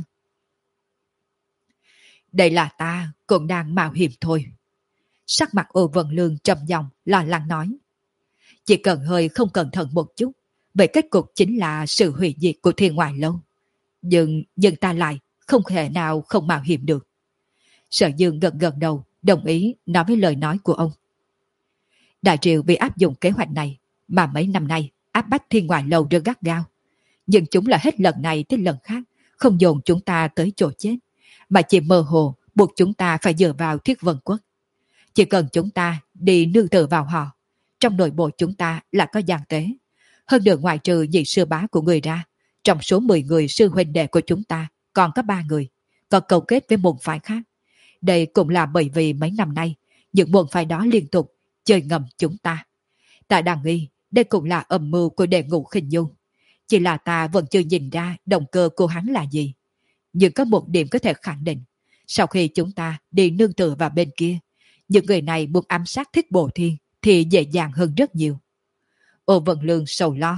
Đây là ta cũng đang mạo hiểm thôi. Sắc mặt Ổ Vân Lương trầm giọng lo lắng nói. Chỉ cần hơi không cẩn thận một chút, vậy kết cục chính là sự hủy diệt của Thiên Ngoại Lâu. Nhưng, nhưng ta lại không thể nào không mạo hiểm được. Sở Dương gật gật đầu, đồng ý nói với lời nói của ông. Đại Triều vì áp dụng kế hoạch này mà mấy năm nay áp bách Thiên Ngoại Lâu rất gắt gao. Nhưng chúng là hết lần này tới lần khác không dồn chúng ta tới chỗ chết, mà chỉ mơ hồ buộc chúng ta phải dựa vào Thiết Vân Quốc. Chỉ cần chúng ta đi nương tựa vào họ, trong nội bộ chúng ta là có gian tế. Hơn nữa ngoại trừ nhị sư bá của người ra, trong số mười người sư huynh đệ của chúng ta còn có ba người, có câu kết với môn phái khác. Đây cũng là bởi vì mấy năm nay, những môn phái đó liên tục chơi ngầm chúng ta. Ta đang nghi, đây cũng là âm mưu của Đệ Ngũ Khinh Du. Chỉ là ta vẫn chưa nhìn ra động cơ của hắn là gì. Nhưng có một điểm có thể khẳng định, sau khi chúng ta đi nương tựa vào bên kia, những người này muốn ám sát Thiết Bổ Thiên thì dễ dàng hơn rất nhiều. Ô Vân Lương sầu lo.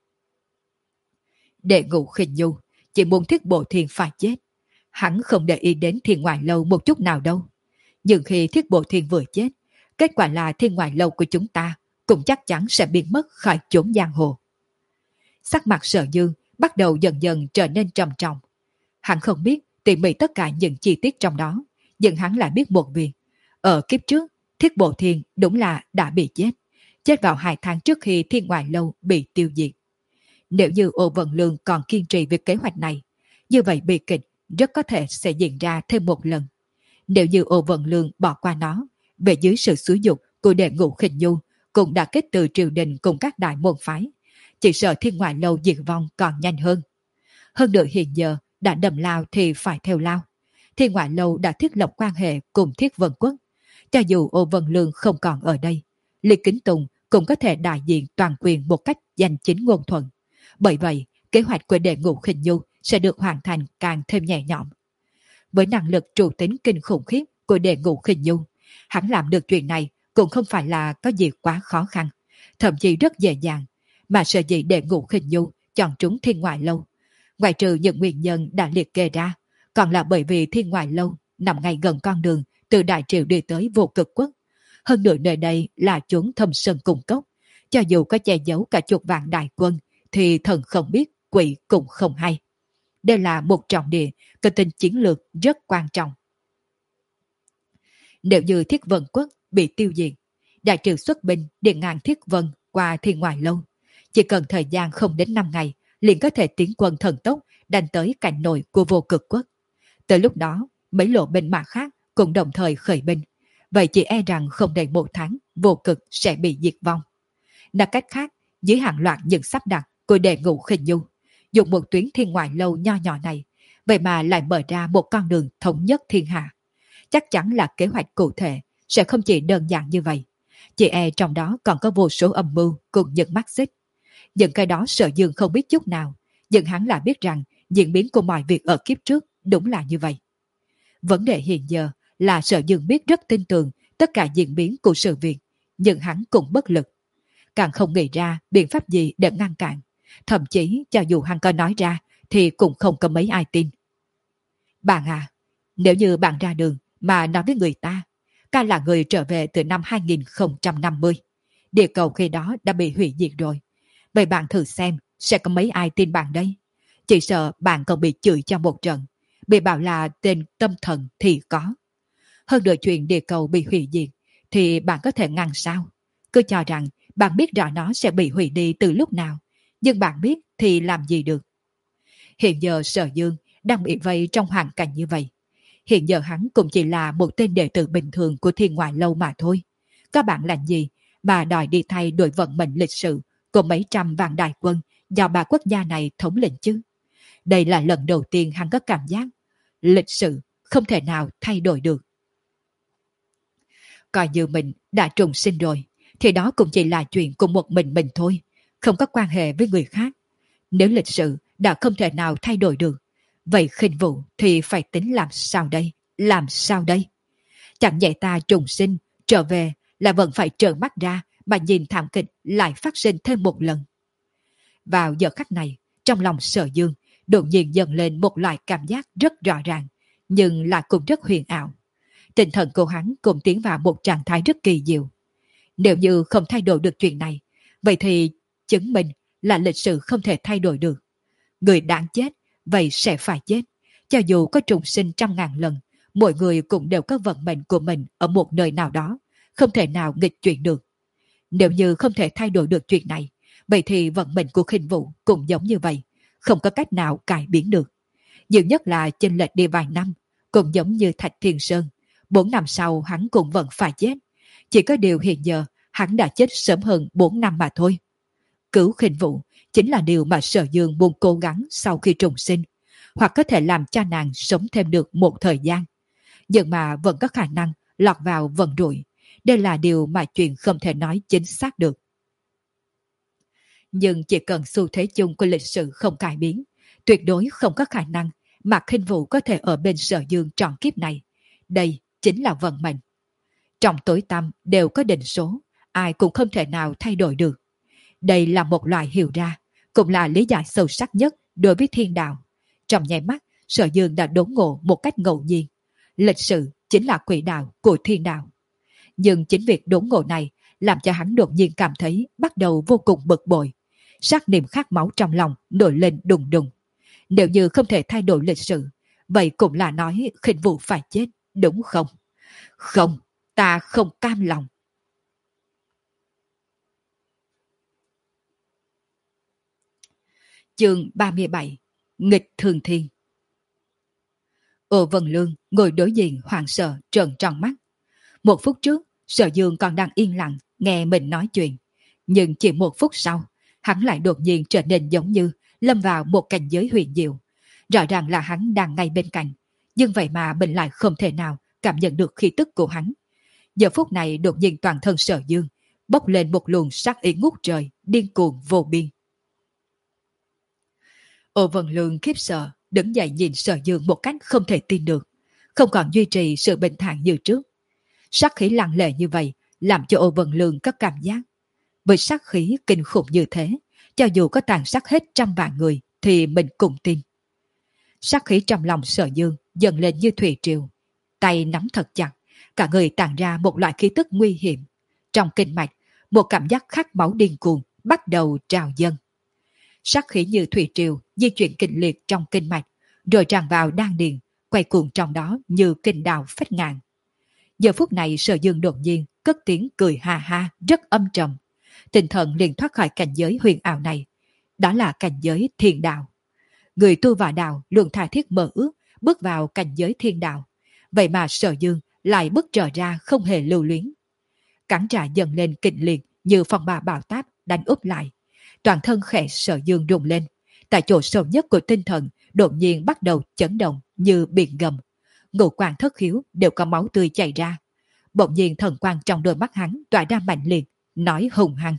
Đệ Ngũ Khinh Du chỉ muốn Thiết Bổ Thiên phải chết. Hắn không để ý đến Thiên Ngoại Lâu một chút nào đâu. Nhưng khi Thiết Bổ Thiên vừa chết, kết quả là Thiên Ngoại Lâu của chúng ta cũng chắc chắn sẽ biến mất khỏi chốn giang hồ. Sắc mặt Sở Dương bắt đầu dần dần trở nên trầm trọng. Hắn không biết tỉ mỉ tất cả những chi tiết trong đó, nhưng hắn lại biết một việc. Ở kiếp trước, Thiết Bổ Thiên đúng là đã bị chết. Chết vào hai tháng trước khi Thiên Ngoại Lâu bị tiêu diệt. Nếu như Ô Vân Lương còn kiên trì với kế hoạch này, như vậy bi kịch rất có thể sẽ diễn ra thêm một lần. Nếu như Ô Vân Lương bỏ qua nó, về dưới sự xúi dục của Đệ Ngũ Khinh Du cũng đã kết từ triều đình cùng các đại môn phái, chỉ sợ Thiên Ngoại Lâu diệt vong còn nhanh hơn. Hơn nữa hiện giờ đã đầm lao thì phải theo lao. Thiên Ngoại Lâu đã thiết lập quan hệ cùng Thiết Vân Quốc. Cho dù Ô Vân Lương không còn ở đây, Lý Kính Tùng cũng có thể đại diện toàn quyền một cách danh chính ngôn thuận. Bởi vậy, kế hoạch của Đệ Ngũ Khinh Du sẽ được hoàn thành càng thêm nhẹ nhõm. Với năng lực trụ tính kinh khủng khiếp của Đệ Ngũ Khinh Du, hắn làm được chuyện này cũng không phải là có gì quá khó khăn, thậm chí rất dễ dàng. Mà sở dĩ Đệ Ngũ Khinh Du chọn trúng Thiên Ngoại Lâu, ngoài trừ những nguyên nhân đã liệt kê ra, còn là bởi vì Thiên Ngoại Lâu nằm ngay gần con đường từ Đại Triều đi tới Vô Cực Quốc. Hơn nữa nơi đây là chốn thâm sơn cùng cốc, cho dù có che giấu cả chục vạn đại quân thì thần không biết, quỷ cũng không hay. Đây là một trọng địa có tính chiến lược rất quan trọng. Nếu như Thiết Vân Quốc bị tiêu diệt, Đại Triều xuất binh điện ngàn Thiết Vân qua Thiên Ngoại Lâu, chỉ cần thời gian không đến năm ngày liền có thể tiến quân thần tốc đánh tới cảnh nội của Vô Cực Quốc. Tới lúc đó, mấy lộ binh mã khác cũng đồng thời khởi binh. Vậy chỉ e rằng không đầy một tháng, Vô Cực sẽ bị diệt vong. Nói cách khác, dưới hàng loạt những sắp đặt của Đệ Ngũ Khinh Du, dùng một tuyến Thiên Ngoại Lâu nho nhỏ này, vậy mà lại mở ra một con đường thống nhất thiên hạ. Chắc chắn là kế hoạch cụ thể sẽ không chỉ đơn giản như vậy. Chỉ e trong đó còn có vô số âm mưu cùng những mắt xích. Những cái đó Sở Dương không biết chút nào, nhưng hắn là biết rằng diễn biến của mọi việc ở kiếp trước đúng là như vậy. Vấn đề hiện giờ là Sở Dương biết rất tin tưởng tất cả diễn biến của sự việc, nhưng hắn cũng bất lực. Càng không nghĩ ra biện pháp gì để ngăn cản. Thậm chí cho dù hắn có nói ra thì cũng không có mấy ai tin. Bạn à, nếu như bạn ra đường mà nói với người ta, ca là người trở về từ năm hai nghìn không trăm năm mươi, địa cầu khi đó đã bị hủy diệt rồi. Vậy bạn thử xem, sẽ có mấy ai tin bạn đây? Chỉ sợ bạn còn bị chửi cho một trận, bị bảo là tên tâm thần thì có. Hơn nữa chuyện địa cầu bị hủy diệt, thì bạn có thể ngăn sao? Cứ cho rằng bạn biết rõ nó sẽ bị hủy đi từ lúc nào, nhưng bạn biết thì làm gì được. Hiện giờ Sở Dương đang bị vây trong hoàn cảnh như vậy. Hiện giờ hắn cũng chỉ là một tên đệ tử bình thường của Thiên Ngoại Lâu mà thôi. Các bạn làm gì mà đòi đi thay đổi vận mệnh lịch sử của mấy trăm vạn đại quân do ba quốc gia này thống lĩnh chứ? Đây là lần đầu tiên hắn có cảm giác lịch sử không thể nào thay đổi được. Coi như mình đã trùng sinh rồi, thì đó cũng chỉ là chuyện của một mình mình thôi, không có quan hệ với người khác. Nếu lịch sử đã không thể nào thay đổi được, vậy khinh vụ thì phải tính làm sao đây? Làm sao đây? Chẳng nhẹ ta trùng sinh, trở về là vẫn phải trợn mắt ra mà nhìn thảm kịch lại phát sinh thêm một lần. Vào giờ khắc này, trong lòng Sở Dương đột nhiên dần lên một loại cảm giác rất rõ ràng, nhưng lại cũng rất huyền ảo. Tinh thần của hắn cũng tiến vào một trạng thái rất kỳ diệu. Nếu như không thay đổi được chuyện này, vậy thì chứng minh là lịch sử không thể thay đổi được. Người đáng chết, vậy sẽ phải chết. Cho dù có trùng sinh trăm ngàn lần, mỗi người cũng đều có vận mệnh của mình ở một nơi nào đó, không thể nào nghịch chuyển được. Nếu như không thể thay đổi được chuyện này, vậy thì vận mệnh của Khinh Vũ cũng giống như vậy, không có cách nào cải biến được. Nhiều nhất là chênh lệch đi vài năm, cũng giống như Thạch Thiên Sơn. Bốn năm sau hắn cũng vẫn phải chết. Chỉ có điều hiện giờ hắn đã chết sớm hơn bốn năm mà thôi. Cứu Khinh Vũ chính là điều mà Sở Dương muốn cố gắng sau khi trùng sinh, hoặc có thể làm cho nàng sống thêm được một thời gian. Nhưng mà vẫn có khả năng lọt vào vận rủi. Đây là điều mà chuyện không thể nói chính xác được. Nhưng chỉ cần xu thế chung của lịch sử không cải biến, tuyệt đối không có khả năng mà Khinh Vũ có thể ở bên Sở Dương trọn kiếp này. Đây chính là vận mệnh. Trong tối tăm đều có định số, ai cũng không thể nào thay đổi được. Đây là một loại hiểu ra, cũng là lý giải sâu sắc nhất đối với thiên đạo. Trong nháy mắt, Sở Dương đã đốn ngộ một cách ngẫu nhiên. Lịch sử chính là quỹ đạo của thiên đạo. Nhưng chính việc đốn ngộ này làm cho hắn đột nhiên cảm thấy bắt đầu vô cùng bực bội. Sát niệm khát máu trong lòng nổi lên đùng đùng. Nếu như không thể thay đổi lịch sử, vậy cũng là nói Khinh Vũ phải chết, đúng không? Không, ta không cam lòng. Chương ba mươi bảy. Nghịch Thường Thiên. Ô Vân Lương ngồi đối diện hoảng sợ trợn tròn mắt. Một phút trước, Sở Dương còn đang yên lặng nghe mình nói chuyện. Nhưng chỉ một phút sau, hắn lại đột nhiên trở nên giống như lâm vào một cảnh giới huyền diệu. Rõ ràng là hắn đang ngay bên cạnh, nhưng vậy mà mình lại không thể nào cảm nhận được khí tức của hắn. Giờ phút này đột nhiên toàn thân Sở Dương bốc lên một luồng sát ý ngút trời, điên cuồng vô biên. Ô Vân Lương khiếp sợ, đứng dậy nhìn Sở Dương một cách không thể tin được, không còn duy trì sự bình thản như trước. Sát khí lặng lệ như vậy làm cho Ô Vân Lương có cảm giác, với sát khí kinh khủng như thế, cho dù có tàn sát hết trăm vạn người thì mình cũng tin. Sát khí trong lòng Sở Dương dần lên như thủy triều, tay nắm thật chặt, cả người tản ra một loại khí tức nguy hiểm. Trong kinh mạch, một cảm giác khát máu điên cuồng bắt đầu trào dâng. Sát khí như thủy triều di chuyển kịch liệt trong kinh mạch, rồi tràn vào đan điền, quay cuồng trong đó như kinh đào phách ngàn. Giờ phút này Sở Dương đột nhiên cất tiếng cười ha ha rất âm trầm. Tinh thần liền thoát khỏi cảnh giới huyền ảo này. Đó là cảnh giới thiên đạo. Người tu vào đạo luôn tha thiết mơ ước bước vào cảnh giới thiên đạo. Vậy mà Sở Dương lại bước trở ra không hề lưu luyến. Cắn trả dần lên kịch liệt như phong ba bão táp đánh úp lại. Toàn thân khẽ Sở Dương rung lên. Tại chỗ sâu nhất của tinh thần đột nhiên bắt đầu chấn động như biển gầm. Ngũ quan thất khiếu đều có máu tươi chảy ra. Bỗng nhiên thần quang trong đôi mắt hắn tỏa ra mạnh liệt, nói hùng hăng.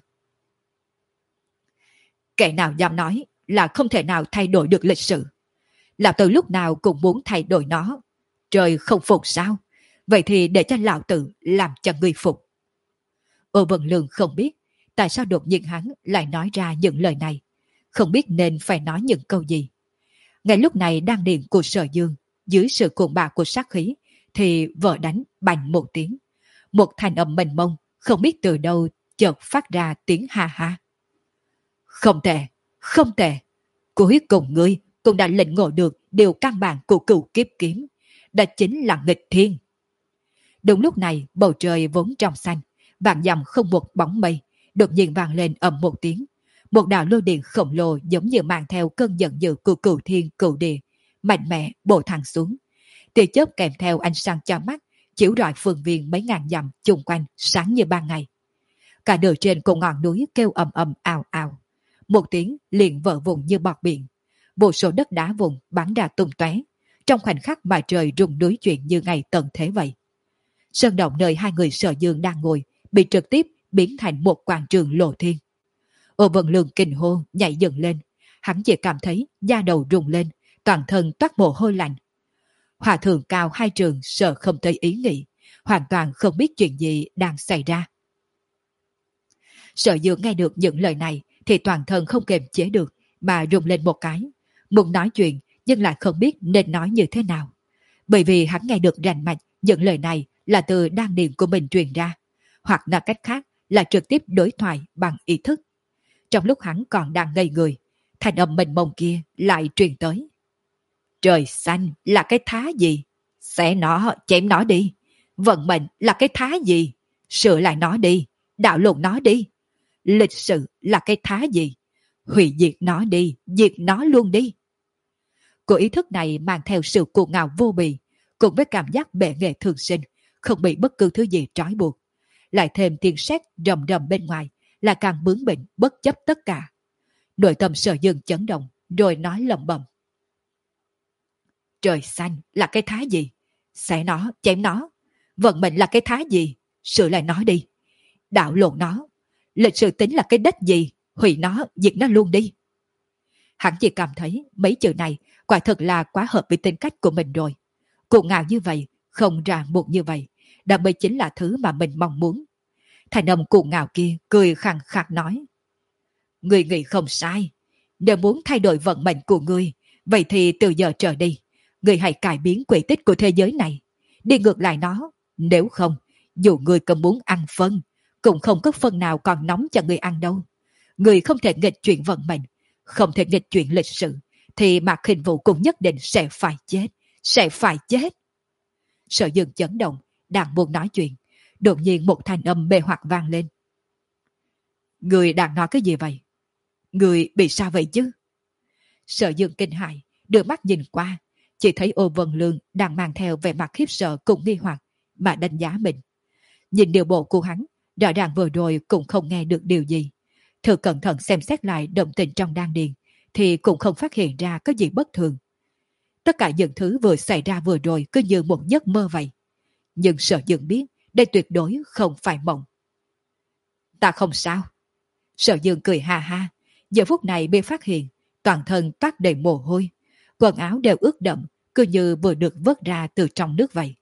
Kẻ nào dám nói là không thể nào thay đổi được lịch sử? Lão tử lúc nào cũng muốn thay đổi nó. Trời không phục sao? Vậy thì để cho lão tử làm cho người phục. Ô Vân Lương không biết tại sao đột nhiên hắn lại nói ra những lời này. Không biết nên phải nói những câu gì. Ngay lúc này đang điền của Sở Dương, dưới sự cuồng bạo của sát khí, thì vợ đánh bành một tiếng. Một thanh âm mênh mông, không biết từ đâu chợt phát ra tiếng ha ha. Không tệ, không tệ. Cuối cùng ngươi cũng đã lĩnh ngộ được điều căn bản của cửu kiếp kiếm. Đó chính là nghịch thiên. Đúng lúc này, bầu trời vốn trong xanh, vạn dặm không một bóng mây, đột nhiên vang lên ầm một tiếng. Một đạo lôi điện khổng lồ giống như mang theo cơn giận dữ của cửu thiên cửu địa, mạnh mẽ bổ thẳng xuống. Tia chớp kèm theo ánh sáng cho mắt, chiếu rọi phương viên mấy ngàn dặm chung quanh sáng như ban ngày. Cả đời trên cùng ngọn núi kêu ầm ầm ào ào. Một tiếng liền vỡ vụn như bọt biển. Vô số đất đá vùng bắn ra tung tóe. Trong khoảnh khắc mà trời rung núi chuyển như ngày tận thế vậy. Sơn động nơi hai người Sở Dương đang ngồi bị trực tiếp biến thành một quảng trường lộ thiên. Ô Vân Lương kinh hô nhảy dựng lên. Hắn chỉ cảm thấy da đầu rung lên, toàn thân toát mồ hôi lạnh. Hòa thượng cao hai trường sợ không thấy ý nghĩ, hoàn toàn không biết chuyện gì đang xảy ra. Sở Dương nghe được những lời này thì toàn thân không kiềm chế được mà rung lên một cái, muốn nói chuyện nhưng lại không biết nên nói như thế nào. Bởi vì hắn nghe được rành mạch những lời này là từ đan điền của mình truyền ra, hoặc là cách khác là trực tiếp đối thoại bằng ý thức. Trong lúc hắn còn đang ngây người, thanh âm mênh mông kia lại truyền tới. Trời xanh là cái thá gì? Xé nó, chém nó đi. Vận mệnh là cái thá gì? Sửa lại nó đi, đạo lộn nó đi. Lịch sử là cái thá gì? Hủy diệt nó đi, diệt nó luôn đi. Cô ý thức này mang theo sự cuồng ngạo vô bì, cùng với cảm giác bệ nghệ thường sinh, không bị bất cứ thứ gì trói buộc. Lại thêm tiếng sét rầm rầm bên ngoài, là càng bướng bỉnh bất chấp tất cả. Nội tâm Sở Dương chấn động, rồi nói lẩm bẩm. Trời xanh là cái thá gì? Xé nó, chém nó. Vận mệnh là cái thá gì? Sửa lại nó đi. Đạo lộn nó. Lịch sử tính là cái đất gì? Hủy nó, diệt nó luôn đi. Hắn chỉ cảm thấy mấy chữ này quả thật là quá hợp với tính cách của mình rồi. Cuồng ngạo như vậy, không ràng buộc như vậy, đã mới chính là thứ mà mình mong muốn. Thành âm cuồng ngạo kia cười khẳng khạc nói. Người nghĩ không sai. Nếu muốn thay đổi vận mệnh của ngươi, vậy thì từ giờ trở đi, ngươi hãy cải biến quỹ tích của thế giới này, đi ngược lại nó. Nếu không, dù ngươi có muốn ăn phân, cũng không có phân nào còn nóng cho ngươi ăn đâu. Ngươi không thể nghịch chuyển vận mệnh, không thể nghịch chuyển lịch sử, thì Mạc Khinh Vũ cũng nhất định sẽ phải chết, sẽ phải chết. Sở Dương chấn động, đang muốn nói chuyện, đột nhiên một thanh âm mê hoặc vang lên. Ngươi đang nói cái gì vậy? Ngươi bị sao vậy chứ? Sở Dương kinh hãi, đưa mắt nhìn qua, chỉ thấy Ô Vân Lương đang mang theo vẻ mặt khiếp sợ cùng nghi hoặc mà đánh giá mình. Nhìn điều bộ của hắn, rõ ràng vừa rồi cũng không nghe được điều gì. Thử cẩn thận xem xét lại động tình trong đan điền, thì cũng không phát hiện ra có gì bất thường. Tất cả những thứ vừa xảy ra vừa rồi cứ như một giấc mơ vậy. Nhưng Sở Dương biết đây tuyệt đối không phải mộng. Ta không sao. Sở Dương cười ha ha, giờ phút này bị phát hiện, toàn thân toát đầy mồ hôi, quần áo đều ướt đẫm, cứ như vừa được vớt ra từ trong nước vậy.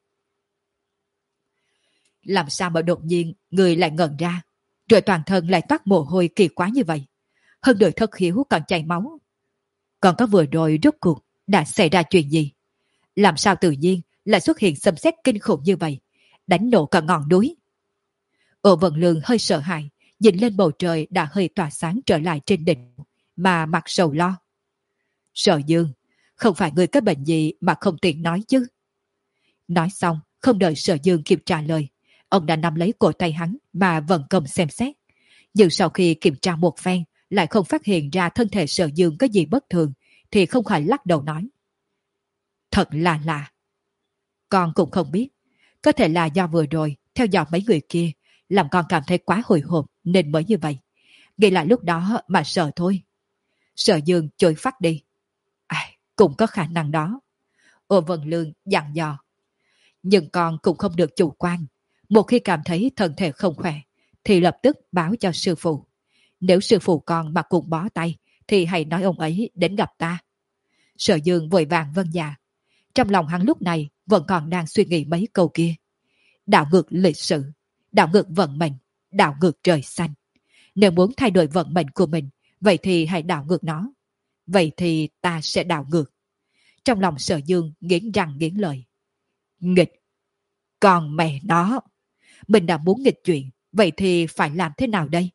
Làm sao mà đột nhiên người lại ngẩn ra, rồi toàn thân lại toát mồ hôi kỳ quá như vậy? Hơn đời thất khiếu còn chảy máu. Còn có vừa rồi rốt cuộc đã xảy ra chuyện gì? Làm sao tự nhiên lại xuất hiện xâm xét kinh khủng như vậy, đánh nổ cả ngọn núi? Ô Vân Lương hơi sợ hãi, nhìn lên bầu trời đã hơi tỏa sáng trở lại trên đỉnh, mà mặt sầu lo. Sở Dương, không phải người có bệnh gì mà không tiện nói chứ? Nói xong, không đợi Sở Dương kịp trả lời, ông đã nắm lấy cổ tay hắn mà vận công xem xét. Nhưng sau khi kiểm tra một phen, lại không phát hiện ra thân thể Sở Dương có gì bất thường, thì không khỏi lắc đầu nói. Thật là lạ. Con cũng không biết, có thể là do vừa rồi theo dõi mấy người kia, làm con cảm thấy quá hồi hộp nên mới như vậy. Nghĩ lại lúc đó mà sợ thôi. Sở Dương trôi phát đi. À, cũng có khả năng đó. Ô Vân Lương dặn dò. Nhưng con cũng không được chủ quan. Một khi cảm thấy thân thể không khỏe, thì lập tức báo cho sư phụ. Nếu sư phụ con mà cùng bó tay, thì hãy nói ông ấy đến gặp ta. Sở Dương vội vàng vâng dạ. Trong lòng hắn lúc này vẫn còn đang suy nghĩ mấy câu kia. Đảo ngược lịch sử, đảo ngược vận mệnh, đảo ngược trời xanh. Nếu muốn thay đổi vận mệnh của mình, vậy thì hãy đảo ngược nó. Vậy thì ta sẽ đảo ngược. Trong lòng Sở Dương nghiến răng nghiến lợi. Nghịch. Còn mẹ nó. Mình đã muốn nghịch chuyện, vậy thì phải làm thế nào đây?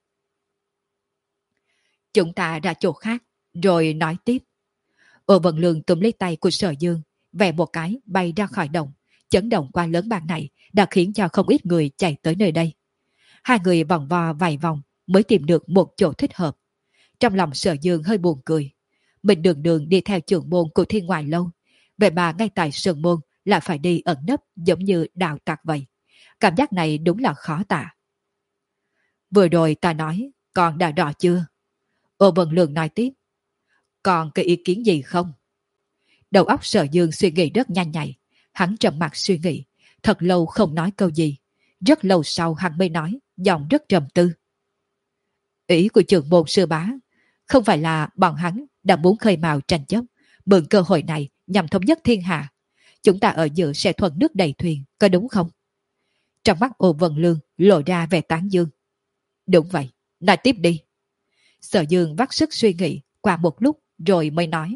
Chúng ta ra chỗ khác, rồi nói tiếp. Ô Vân Lương túm lấy tay của Sở Dương, vẽ một cái bay ra khỏi đồng, chấn động qua lớn bàn này, đã khiến cho không ít người chạy tới nơi đây. Hai người vòng vo vài vòng mới tìm được một chỗ thích hợp. Trong lòng Sở Dương hơi buồn cười. Mình đường đường đi theo trưởng môn của Thiên Ngoại Lâu, vậy mà ngay tại Sơn Môn lại phải đi ẩn nấp giống như đào tặc vậy. Cảm giác này đúng là khó tả. Vừa rồi ta nói, con đã rõ chưa? Ô Vân Lương nói tiếp. Còn cái ý kiến gì không? Đầu óc Sở Dương suy nghĩ rất nhanh nhạy. Hắn trầm mặt suy nghĩ, thật lâu không nói câu gì. Rất lâu sau hắn mới nói, giọng rất trầm tư. Ý của trưởng môn sư bá, không phải là bọn hắn đã muốn khơi mào tranh chấp, mượn cơ hội này nhằm thống nhất thiên hạ. Chúng ta ở giữa sẽ thuận nước đầy thuyền, có đúng không? Trong mắt Ô Vân Lương lộ ra vẻ tán dương. Đúng vậy, nói tiếp đi. Sở Dương vắt sức suy nghĩ qua một lúc rồi mới nói.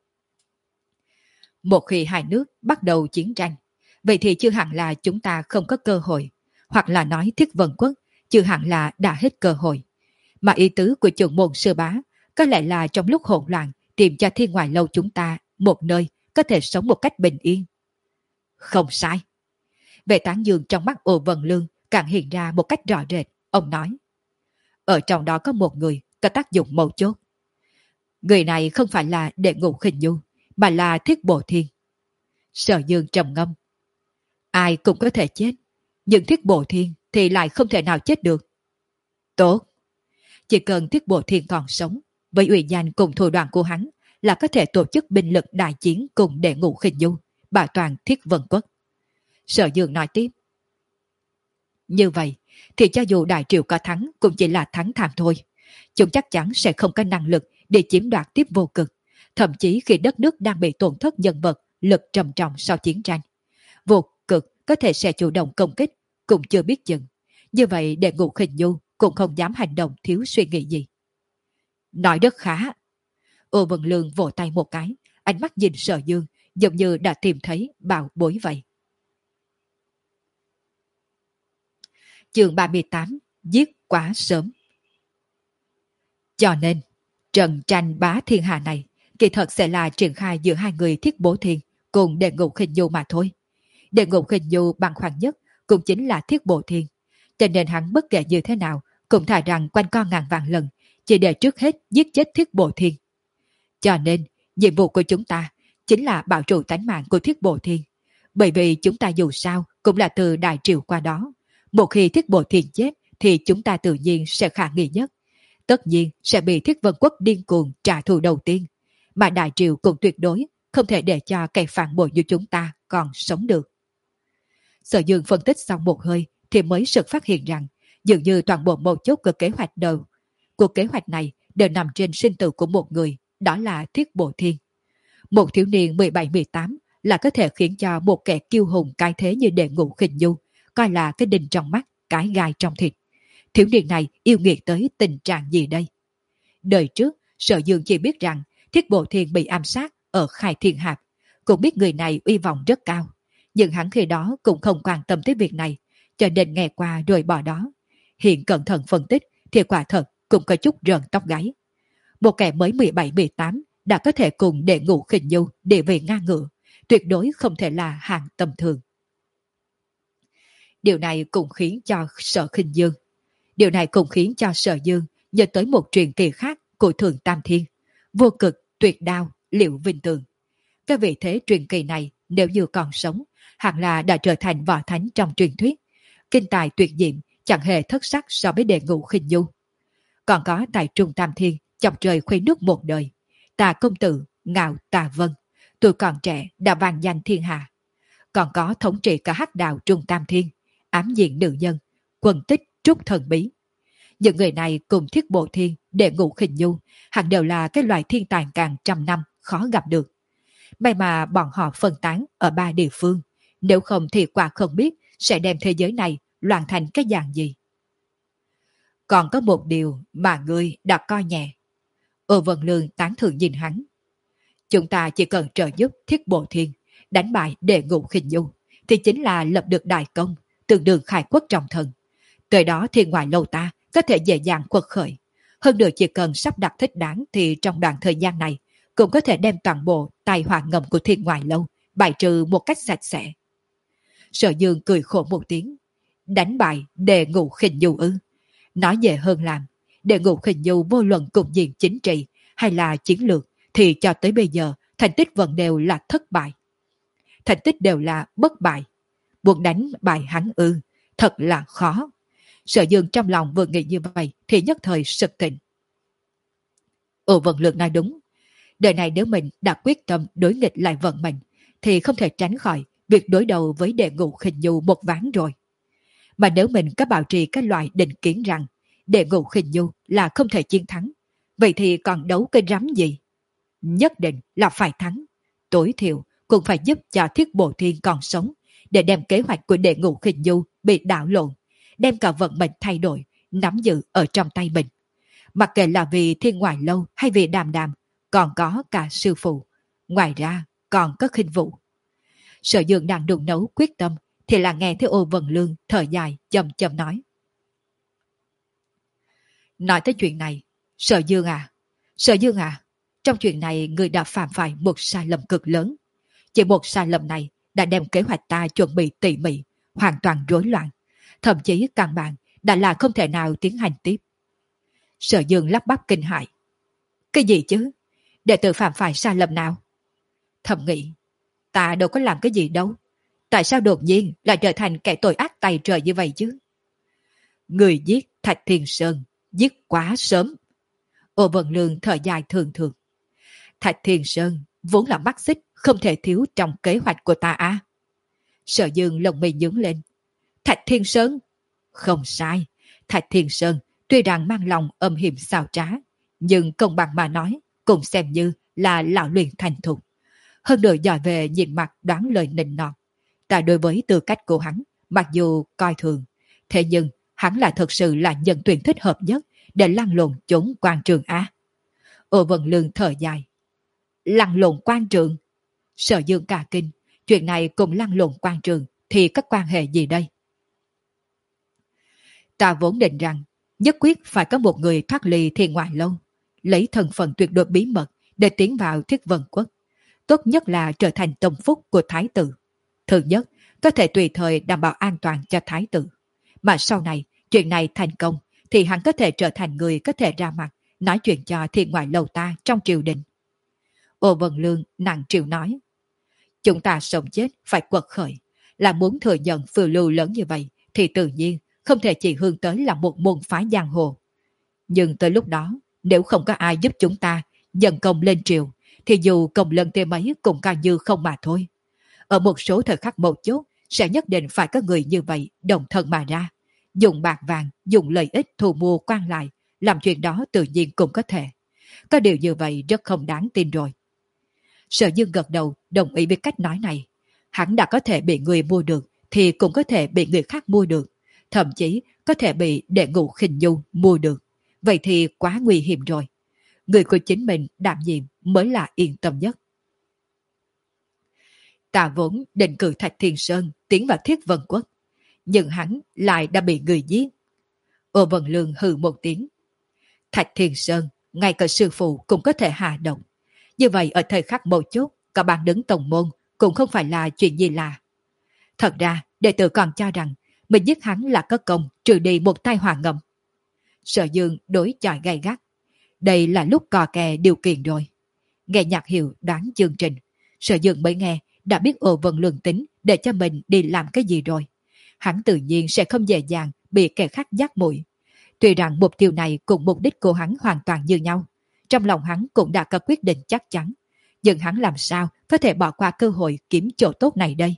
Một khi hai nước bắt đầu chiến tranh, vậy thì chưa hẳn là chúng ta không có cơ hội, hoặc là nói Thiết Vân Quốc chưa hẳn là đã hết cơ hội. Mà ý tứ của trưởng môn sư bá có lẽ là trong lúc hỗn loạn tìm cho Thiên Ngoại Lâu chúng ta một nơi có thể sống một cách bình yên. Không sai. Vẻ tán dương trong mắt Ô Vân Lương càng hiện ra một cách rõ rệt. Ông nói, ở trong đó có một người có tác dụng mấu chốt. Người này không phải là Đệ Ngũ Khinh Nhu, mà là Thiết Bộ Thiên. Sở Dương trầm ngâm. Ai cũng có thể chết, nhưng Thiết Bộ Thiên thì lại không thể nào chết được. Tốt. Chỉ cần Thiết Bộ Thiên còn sống, với uy danh cùng thủ đoạn của hắn là có thể tổ chức binh lực đại chiến cùng Đệ Ngũ Khinh Nhu, bảo toàn Thiết Vân Quốc. Sở Dương nói tiếp. Như vậy, thì cho dù Đại Triều có thắng cũng chỉ là thắng thảm thôi. Chúng chắc chắn sẽ không có năng lực để chiếm đoạt tiếp vô cực. Thậm chí khi đất nước đang bị tổn thất nhân vật, lực trầm trọng sau chiến tranh. Vô cực có thể sẽ chủ động công kích, cũng chưa biết chừng. Như vậy Đệ Ngũ Khinh Nhu cũng không dám hành động thiếu suy nghĩ gì. Nói rất khá. Ô Vân Lương vỗ tay một cái, ánh mắt nhìn Sở Dương giống như đã tìm thấy bảo bối vậy. Chương ba mươi tám, giết quá sớm. Cho nên, trận tranh bá thiên hạ này kỳ thật sẽ là triển khai giữa hai người Thiết Bố Thiên cùng Đệ Ngũ Khinh Nhu mà thôi. Đệ Ngũ Khinh Nhu bằng khoản nhất cũng chính là Thiết Bố Thiên. Cho nên hắn bất kể như thế nào cũng thà rằng quanh co ngàn vạn lần, chỉ để trước hết giết chết Thiết Bố Thiên. Cho nên, nhiệm vụ của chúng ta chính là bảo trụ tánh mạng của Thiết Bố Thiên. Bởi vì chúng ta dù sao cũng là từ Đại Triều qua đó. Một khi Thiết Bố Thiên chết thì chúng ta tự nhiên sẽ khả nghi nhất. Tất nhiên sẽ bị Thiết Vân Quốc điên cuồng trả thù đầu tiên. Mà Đại Triều cũng tuyệt đối không thể để cho kẻ phản bội như chúng ta còn sống được. Sở Dương phân tích xong một hơi thì mới sực phát hiện rằng dường như toàn bộ mấu chốt của kế hoạch đầu. Cuộc kế hoạch này đều nằm trên sinh tử của một người, đó là Thiết Bố Thiên. Một thiếu niên mười bảy mười tám là có thể khiến cho một kẻ kiêu hùng cái thế như Đệ Ngũ Khinh Nhu coi là cái đinh trong mắt, cái gai trong thịt. Thiếu niên này yêu nghiệt tới tình trạng gì đây? Đời trước, Sở Dương chỉ biết rằng Thiết Bố Thiên bị ám sát ở Khai Thiên Hạp, cũng biết người này uy vọng rất cao. Nhưng hắn khi đó cũng không quan tâm tới việc này, cho nên nghe qua rồi bỏ đó. Hiện cẩn thận phân tích thì quả thật cũng có chút rợn tóc gáy. Một kẻ mới mười bảy mười tám đã có thể cùng Đệ Ngũ Khinh Nhu địa vị ngang ngửa, tuyệt đối không thể là hạng tầm thường. Điều này cũng khiến cho Sở Khinh Dương. Điều này cũng khiến cho Sở Dương nhớ tới một truyền kỳ khác của Thượng Tam Thiên, Vô Cực, Tuyệt Đao, Liệu Vinh Tường. Cái vị thế truyền kỳ này nếu như còn sống, hẳn là đã trở thành võ thánh trong truyền thuyết. Kinh tài tuyệt diệm, chẳng hề thất sắc so với Đệ Ngũ Khinh Nhu. Còn có tại Trung Tam Thiên, chọc trời khuấy nước một đời, Tà Công Tử, Ngạo Tà Vân, tuổi còn trẻ đã vang danh thiên hạ. Còn có thống trị cả hắc đạo Trung Tam Thiên, ám diện nữ nhân, quần tích Trúc Thần Bí. Những người này cùng Thiết Bố Thiên, Đệ Ngũ Khinh Nhu hẳn đều là cái loại thiên tài càng trăm năm khó gặp được. May mà bọn họ phân tán ở ba địa phương, nếu không thì quả không biết sẽ đem thế giới này loạn thành cái dạng gì. Còn có một điều mà ngươi đã coi nhẹ. Ô Vân Lương tán thưởng nhìn hắn. Chúng ta chỉ cần trợ giúp Thiết Bố Thiên đánh bại Đệ Ngũ Khinh Nhu thì chính là lập được đại công, tương đương khai quốc trọng thần. Tới đó Thiên Ngoại Lâu ta có thể dễ dàng quật khởi. Hơn nữa chỉ cần sắp đặt thích đáng thì trong đoạn thời gian này cũng có thể đem toàn bộ tài họa ngầm của Thiên Ngoại Lâu bài trừ một cách sạch sẽ. Sở Dương cười khổ một tiếng. Đánh bại Đề Ngũ Khinh Du ư? Nói dễ hơn làm. Đề Ngũ Khinh Du vô luận cục diện chính trị hay là chiến lược thì cho tới bây giờ thành tích vẫn đều là thất bại. Thành tích đều là bất bại. Buộc đánh bại hắn ư? Thật là khó. Sở Dương trong lòng vừa nghĩ như vậy thì nhất thời sực tỉnh. Ồ, Vận Lương nói đúng. Đời này nếu mình đã quyết tâm đối nghịch lại vận mệnh thì không thể tránh khỏi việc đối đầu với Đệ Ngũ Khinh Du một ván rồi. Mà nếu mình có bảo trì các loại định kiến rằng Đệ Ngũ Khinh Du là không thể chiến thắng, vậy thì còn đấu cái rắm gì? Nhất định là phải thắng. Tối thiểu cũng phải giúp cho Thiết Bộ Thiên còn sống để đem kế hoạch của Đệ Ngũ Khinh Du bị đảo lộn, đem cả vận mệnh thay đổi, nắm giữ ở trong tay mình. Mặc kệ là vì Thiên Ngoại Lâu hay vì Đàm Đàm, còn có cả sư phụ. Ngoài ra còn có Khinh Vũ. Sở Dương đang đụng nấu quyết tâm thì là nghe thấy Ô Vân Lương thở dài chậm chậm nói. Nói tới chuyện này, Sở Dương à, Sở Dương à, trong chuyện này người đã phạm phải một sai lầm cực lớn. Chỉ một sai lầm này đã đem kế hoạch ta chuẩn bị tỉ mỉ, hoàn toàn rối loạn. Thậm chí căn bản đã là không thể nào tiến hành tiếp. Sở Dương lắp bắp kinh hãi. Cái gì chứ? Đệ tử phạm phải sai lầm nào? Thầm nghĩ, ta đâu có làm cái gì đâu. Tại sao đột nhiên lại trở thành kẻ tội ác tày trời như vậy chứ? Người giết Thạch Thiên Sơn, giết quá sớm. Ô Vân Lương thở dài thường thường. Thạch Thiên Sơn vốn là mắt xích không thể thiếu trong kế hoạch của ta à? Sở Dương lồng mi nhướng lên. Thạch Thiên Sơn? Không sai. Thạch Thiên Sơn tuy rằng mang lòng âm hiểm xào trá, nhưng công bằng mà nói cũng xem như là lão luyện thành thục. Hơn nữa giỏi về nhìn mặt đoán lời nịnh nọt. Ta đối với tư cách của hắn, mặc dù coi thường, thế nhưng hắn là thật sự là nhân tuyển thích hợp nhất để lăn lộn trốn quan trường A. Ô Vân Lương thở dài. Lăn lộn quan trường? Sở Dương cả kinh, chuyện này cùng lăn lộn quan trường thì có quan hệ gì đây? Ta vốn định rằng nhất quyết phải có một người thoát ly Thiên Ngoại Lâu, lấy thân phận tuyệt đối bí mật để tiến vào Thiết Vân Quốc. Tốt nhất là trở thành tâm phúc của Thái tử. Thứ nhất, có thể tùy thời đảm bảo an toàn cho Thái tử. Mà sau này, chuyện này thành công, thì hắn có thể trở thành người có thể ra mặt, nói chuyện cho Thiên Ngoại Lâu ta trong triều đình. Ô Vân Lương nặng triều nói. Chúng ta sống chết phải quật khởi. Là muốn thừa nhận phiêu lưu lớn như vậy, thì tự nhiên không thể chỉ hướng tới là một môn phái giang hồ. Nhưng tới lúc đó, nếu không có ai giúp chúng ta dần công lên triều, thì dù công lần thêm mấy cũng coi như không mà thôi. Ở một số thời khắc một chút, sẽ nhất định phải có người như vậy đồng thân mà ra. Dùng bạc vàng, dùng lợi ích thu mua quan lại, làm chuyện đó tự nhiên cũng có thể. Có điều như vậy rất không đáng tin rồi. Sở Dương gật đầu đồng ý với cách nói này. Hắn đã có thể bị người mua được, thì cũng có thể bị người khác mua được. Thậm chí có thể bị Đệ Ngũ Khinh Du mua được. Vậy thì quá nguy hiểm rồi. Người của chính mình đảm nhiệm mới là yên tâm nhất. Ta vốn định cử Thạch Thiên Sơn tiến vào Thiết Vân Quốc, nhưng hắn lại đã bị người giết. Ô Vân Lương hừ một tiếng. Thạch Thiên Sơn, ngay cả sư phụ cũng có thể hạ độc. Như vậy ở thời khắc một chút, cả bạn đứng tổng môn cũng không phải là chuyện gì lạ. Thật ra, đệ tử còn cho rằng mình giết hắn là có công trừ đi một tai họa ngầm. Sở Dương đối chọi gay gắt. Đây là lúc cò kè điều kiện rồi. Nghe nhạc hiệu đoán chương trình, Sở Dương mới nghe đã biết Ô Vân Lương tính để cho mình đi làm cái gì rồi. Hắn tự nhiên sẽ không dễ dàng bị kẻ khác dắt mũi. Tuy rằng mục tiêu này cùng mục đích của hắn hoàn toàn như nhau, trong lòng hắn cũng đã có quyết định chắc chắn, nhưng hắn làm sao có thể bỏ qua cơ hội kiếm chỗ tốt này đây?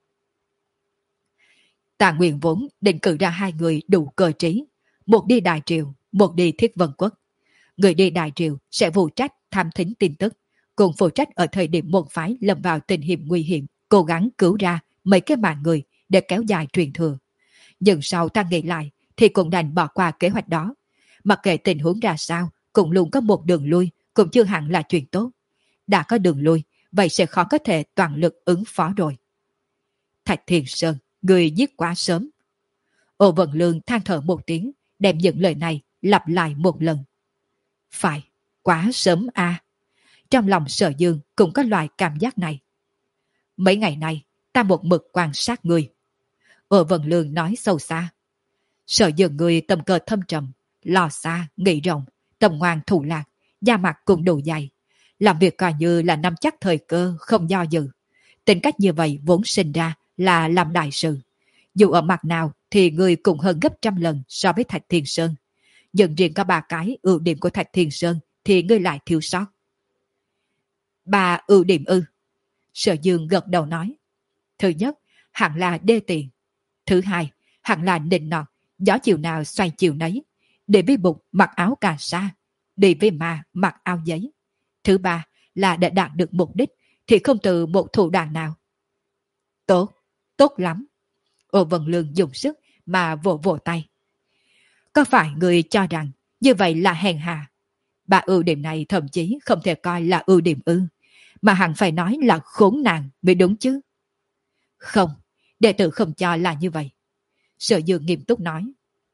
Tạ Nguyên vốn định cử ra hai người đủ cơ trí, một đi Đại Triều, một đi Thiết Vân Quốc. Người đi Đại Triều sẽ phụ trách tham thính tin tức, cùng phụ trách ở thời điểm một phái lâm vào tình hiểm nguy hiểm, cố gắng cứu ra mấy cái mạng người để kéo dài truyền thừa. Nhưng sau ta nghĩ lại thì cũng đành bỏ qua kế hoạch đó. Mặc kệ tình huống ra sao, cũng luôn có một đường lui, cũng chưa hẳn là chuyện tốt. Đã có đường lui, vậy sẽ khó có thể toàn lực ứng phó rồi. Thạch Thiên Sơn, người giết quá sớm. Ô Vân Lương than thở một tiếng, đem những lời này lặp lại một lần. Phải, quá sớm à. Trong lòng Sở Dương cũng có loại cảm giác này. Mấy ngày nay, ta một mực quan sát người, Ô Vân Lương nói sâu xa. Sở Dương người tầm cờ thâm trầm, lo xa, nghĩ rộng, tầm ngoan thủ lạc, da mặt cũng đủ dày. Làm việc coi như là nắm chắc thời cơ, không do dự. Tính cách như vậy vốn sinh ra là làm đại sự. Dù ở mặt nào thì người cũng hơn gấp trăm lần so với Thạch Thiên Sơn. Nhưng riêng có ba cái ưu điểm của Thạch Thiên Sơn thì ngươi lại thiếu sót. Ba ưu điểm ư? Sở Dương gật đầu nói. Thứ nhất, hẳn là đê tiện. Thứ hai, hẳn là nịnh nọt, gió chiều nào xoay chiều nấy. Để với bụng mặc áo cà sa, đi với ma mặc áo giấy. Thứ ba là để đạt được mục đích thì không từ một thủ đoạn nào. Tốt, tốt lắm. Ô Vân Lương dùng sức mà vỗ vỗ tay. Có phải người cho rằng như vậy là hèn hạ? Ba ưu điểm này thậm chí không thể coi là ưu điểm ư, mà hẳn phải nói là khốn nạn mới đúng chứ. Không, đệ tử không cho là như vậy. Sở Dương nghiêm túc nói.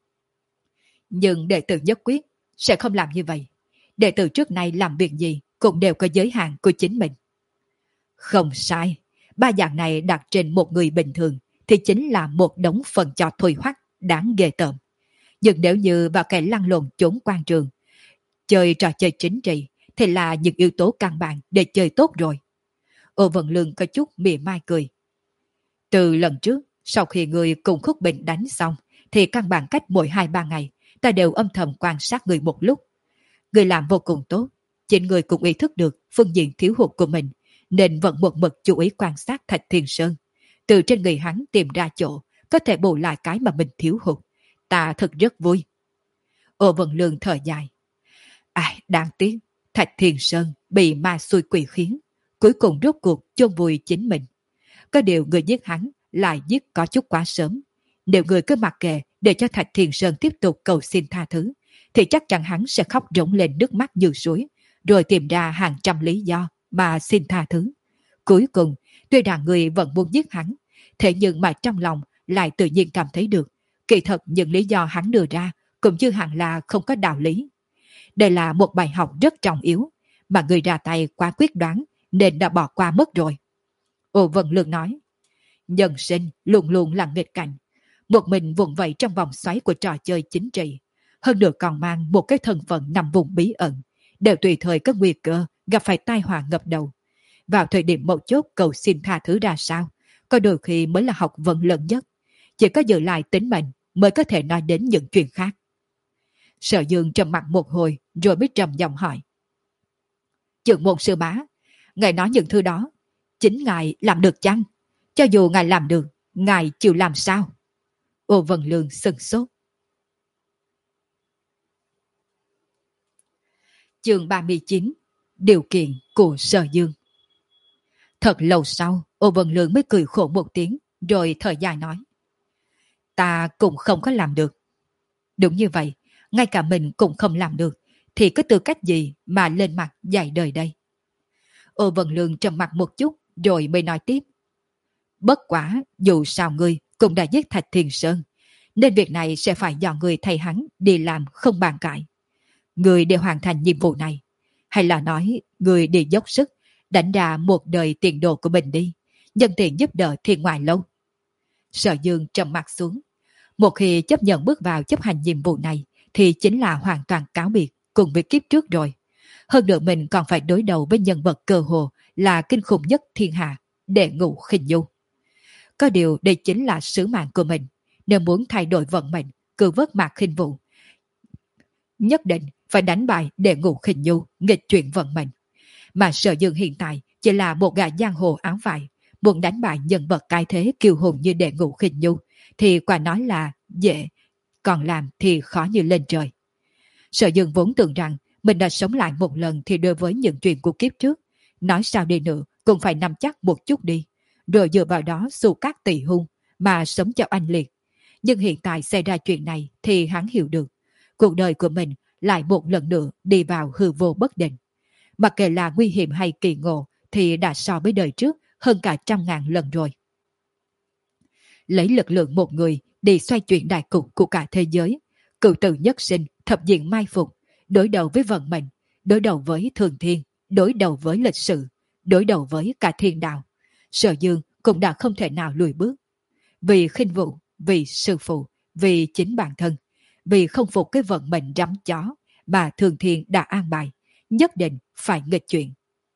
Nhưng đệ tử nhất quyết sẽ không làm như vậy. Đệ tử trước nay làm việc gì cũng đều có giới hạn của chính mình. Không sai, ba dạng này đặt trên một người bình thường thì chính là một đống phần cho thôi hoắc đáng ghê tởm. Nhưng nếu như vào kẻ lăn lộn trốn quan trường, chơi trò chơi chính trị thì là những yếu tố căn bản để chơi tốt rồi. Ô Vân Lương có chút mỉa mai cười. Từ lần trước, sau khi người cùng Khúc Bình đánh xong, thì căn bản cách mỗi hai ba ngày, ta đều âm thầm quan sát người một lúc. Người làm vô cùng tốt, chính người cũng ý thức được phương diện thiếu hụt của mình, nên vẫn một mực chú ý quan sát Thạch Thiên Sơn. Từ trên người hắn tìm ra chỗ, có thể bù lại cái mà mình thiếu hụt. Ta thật rất vui. Ô Vân Lương thở dài. Ai, đáng tiếc, Thạch Thiên Sơn bị ma xui quỷ khiến, cuối cùng rốt cuộc chôn vùi chính mình. Có điều người giết hắn lại giết có chút quá sớm. Nếu người cứ mặc kệ để cho Thạch Thiên Sơn tiếp tục cầu xin tha thứ, thì chắc chắn hắn sẽ khóc rống lên nước mắt như suối, rồi tìm ra hàng trăm lý do mà xin tha thứ. Cuối cùng, tuy rằng người vẫn muốn giết hắn, thế nhưng mà trong lòng lại tự nhiên cảm thấy được, kỳ thật những lý do hắn đưa ra cũng như hẳn là không có đạo lý. Đây là một bài học rất trọng yếu, mà người ra tay quá quyết đoán nên đã bỏ qua mất rồi. Ô Vân Lương nói, nhân sinh luôn luôn là nghịch cảnh, một mình vùng vẫy trong vòng xoáy của trò chơi chính trị, hơn nữa còn mang một cái thân phận nằm vùng bí ẩn, đều tùy thời có nguy cơ gặp phải tai họa ngập đầu. Vào thời điểm mấu chốt cầu xin tha thứ ra sao, có đôi khi mới là học vấn lớn nhất. Chỉ có giữ lại tính mệnh mới có thể nói đến những chuyện khác. Sở Dương trầm mặt một hồi rồi mới trầm giọng hỏi. Trưởng môn sư bá, ngài nói những thứ đó, chính ngài làm được chăng? Cho dù ngài làm được, ngài chịu làm sao? Ô Vân Lương sừng sốt. Chương ba mươi chín. Điều kiện của Sở Dương. Thật lâu sau, Ô Vân Lương mới cười khổ một tiếng, rồi thở dài nói. Ta cũng không có làm được. Đúng như vậy, ngay cả mình cũng không làm được, thì có tư cách gì mà lên mặt dạy đời đây? Ô Vân Lương trầm mặt một chút, rồi mới nói tiếp. Bất quả, dù sao ngươi cũng đã giết Thạch Thiên Sơn, nên việc này sẽ phải do người thay hắn đi làm không bàn cãi. Người để hoàn thành nhiệm vụ này, hay là nói người đi dốc sức đánh ra một đời tiền đồ của mình đi, nhân tiện giúp đỡ Thiên Ngoại Lâu. Sở Dương trầm mặt xuống. Một khi chấp nhận bước vào chấp hành nhiệm vụ này thì chính là hoàn toàn cáo biệt cùng với kiếp trước rồi. Hơn nữa mình còn phải đối đầu với nhân vật cơ hồ là kinh khủng nhất thiên hạ, Đệ Ngũ Khinh Nhu. Có điều đây chính là sứ mạng của mình. Nếu muốn thay đổi vận mệnh, cứu vớt Mạc Khinh Vũ, nhất định phải đánh bại Đệ Ngũ Khinh Nhu, nghịch chuyển vận mệnh. Mà Sở Dương hiện tại chỉ là một gã giang hồ áo vải, muốn đánh bại nhân vật cái thế kiêu hùng như Đệ Ngũ Khinh Nhu thì quả nói là dễ, còn làm thì khó như lên trời. Sở Dương vốn tưởng rằng mình đã sống lại một lần thì đối với những chuyện của kiếp trước, nói sao đi nữa cũng phải nắm chắc một chút đi, rồi dựa vào đó xù các tỷ hung mà sống cho anh liệt. Nhưng hiện tại xảy ra chuyện này thì hắn hiểu được, cuộc đời của mình lại một lần nữa đi vào hư vô bất định. Mặc kệ là nguy hiểm hay kỳ ngộ thì đã so với đời trước hơn cả trăm ngàn lần rồi. Lấy lực lượng một người để xoay chuyển đại cục của cả thế giới, cựu tử nhất sinh, thập diện mai phục, đối đầu với vận mệnh, đối đầu với thường thiên, đối đầu với lịch sử, đối đầu với cả thiên đạo. Sở Dương cũng đã không thể nào lùi bước. Vì Khinh Vũ, vì sư phụ, vì chính bản thân, vì không phục cái vận mệnh rắm chó mà thường thiên đã an bài, nhất định phải nghịch chuyện.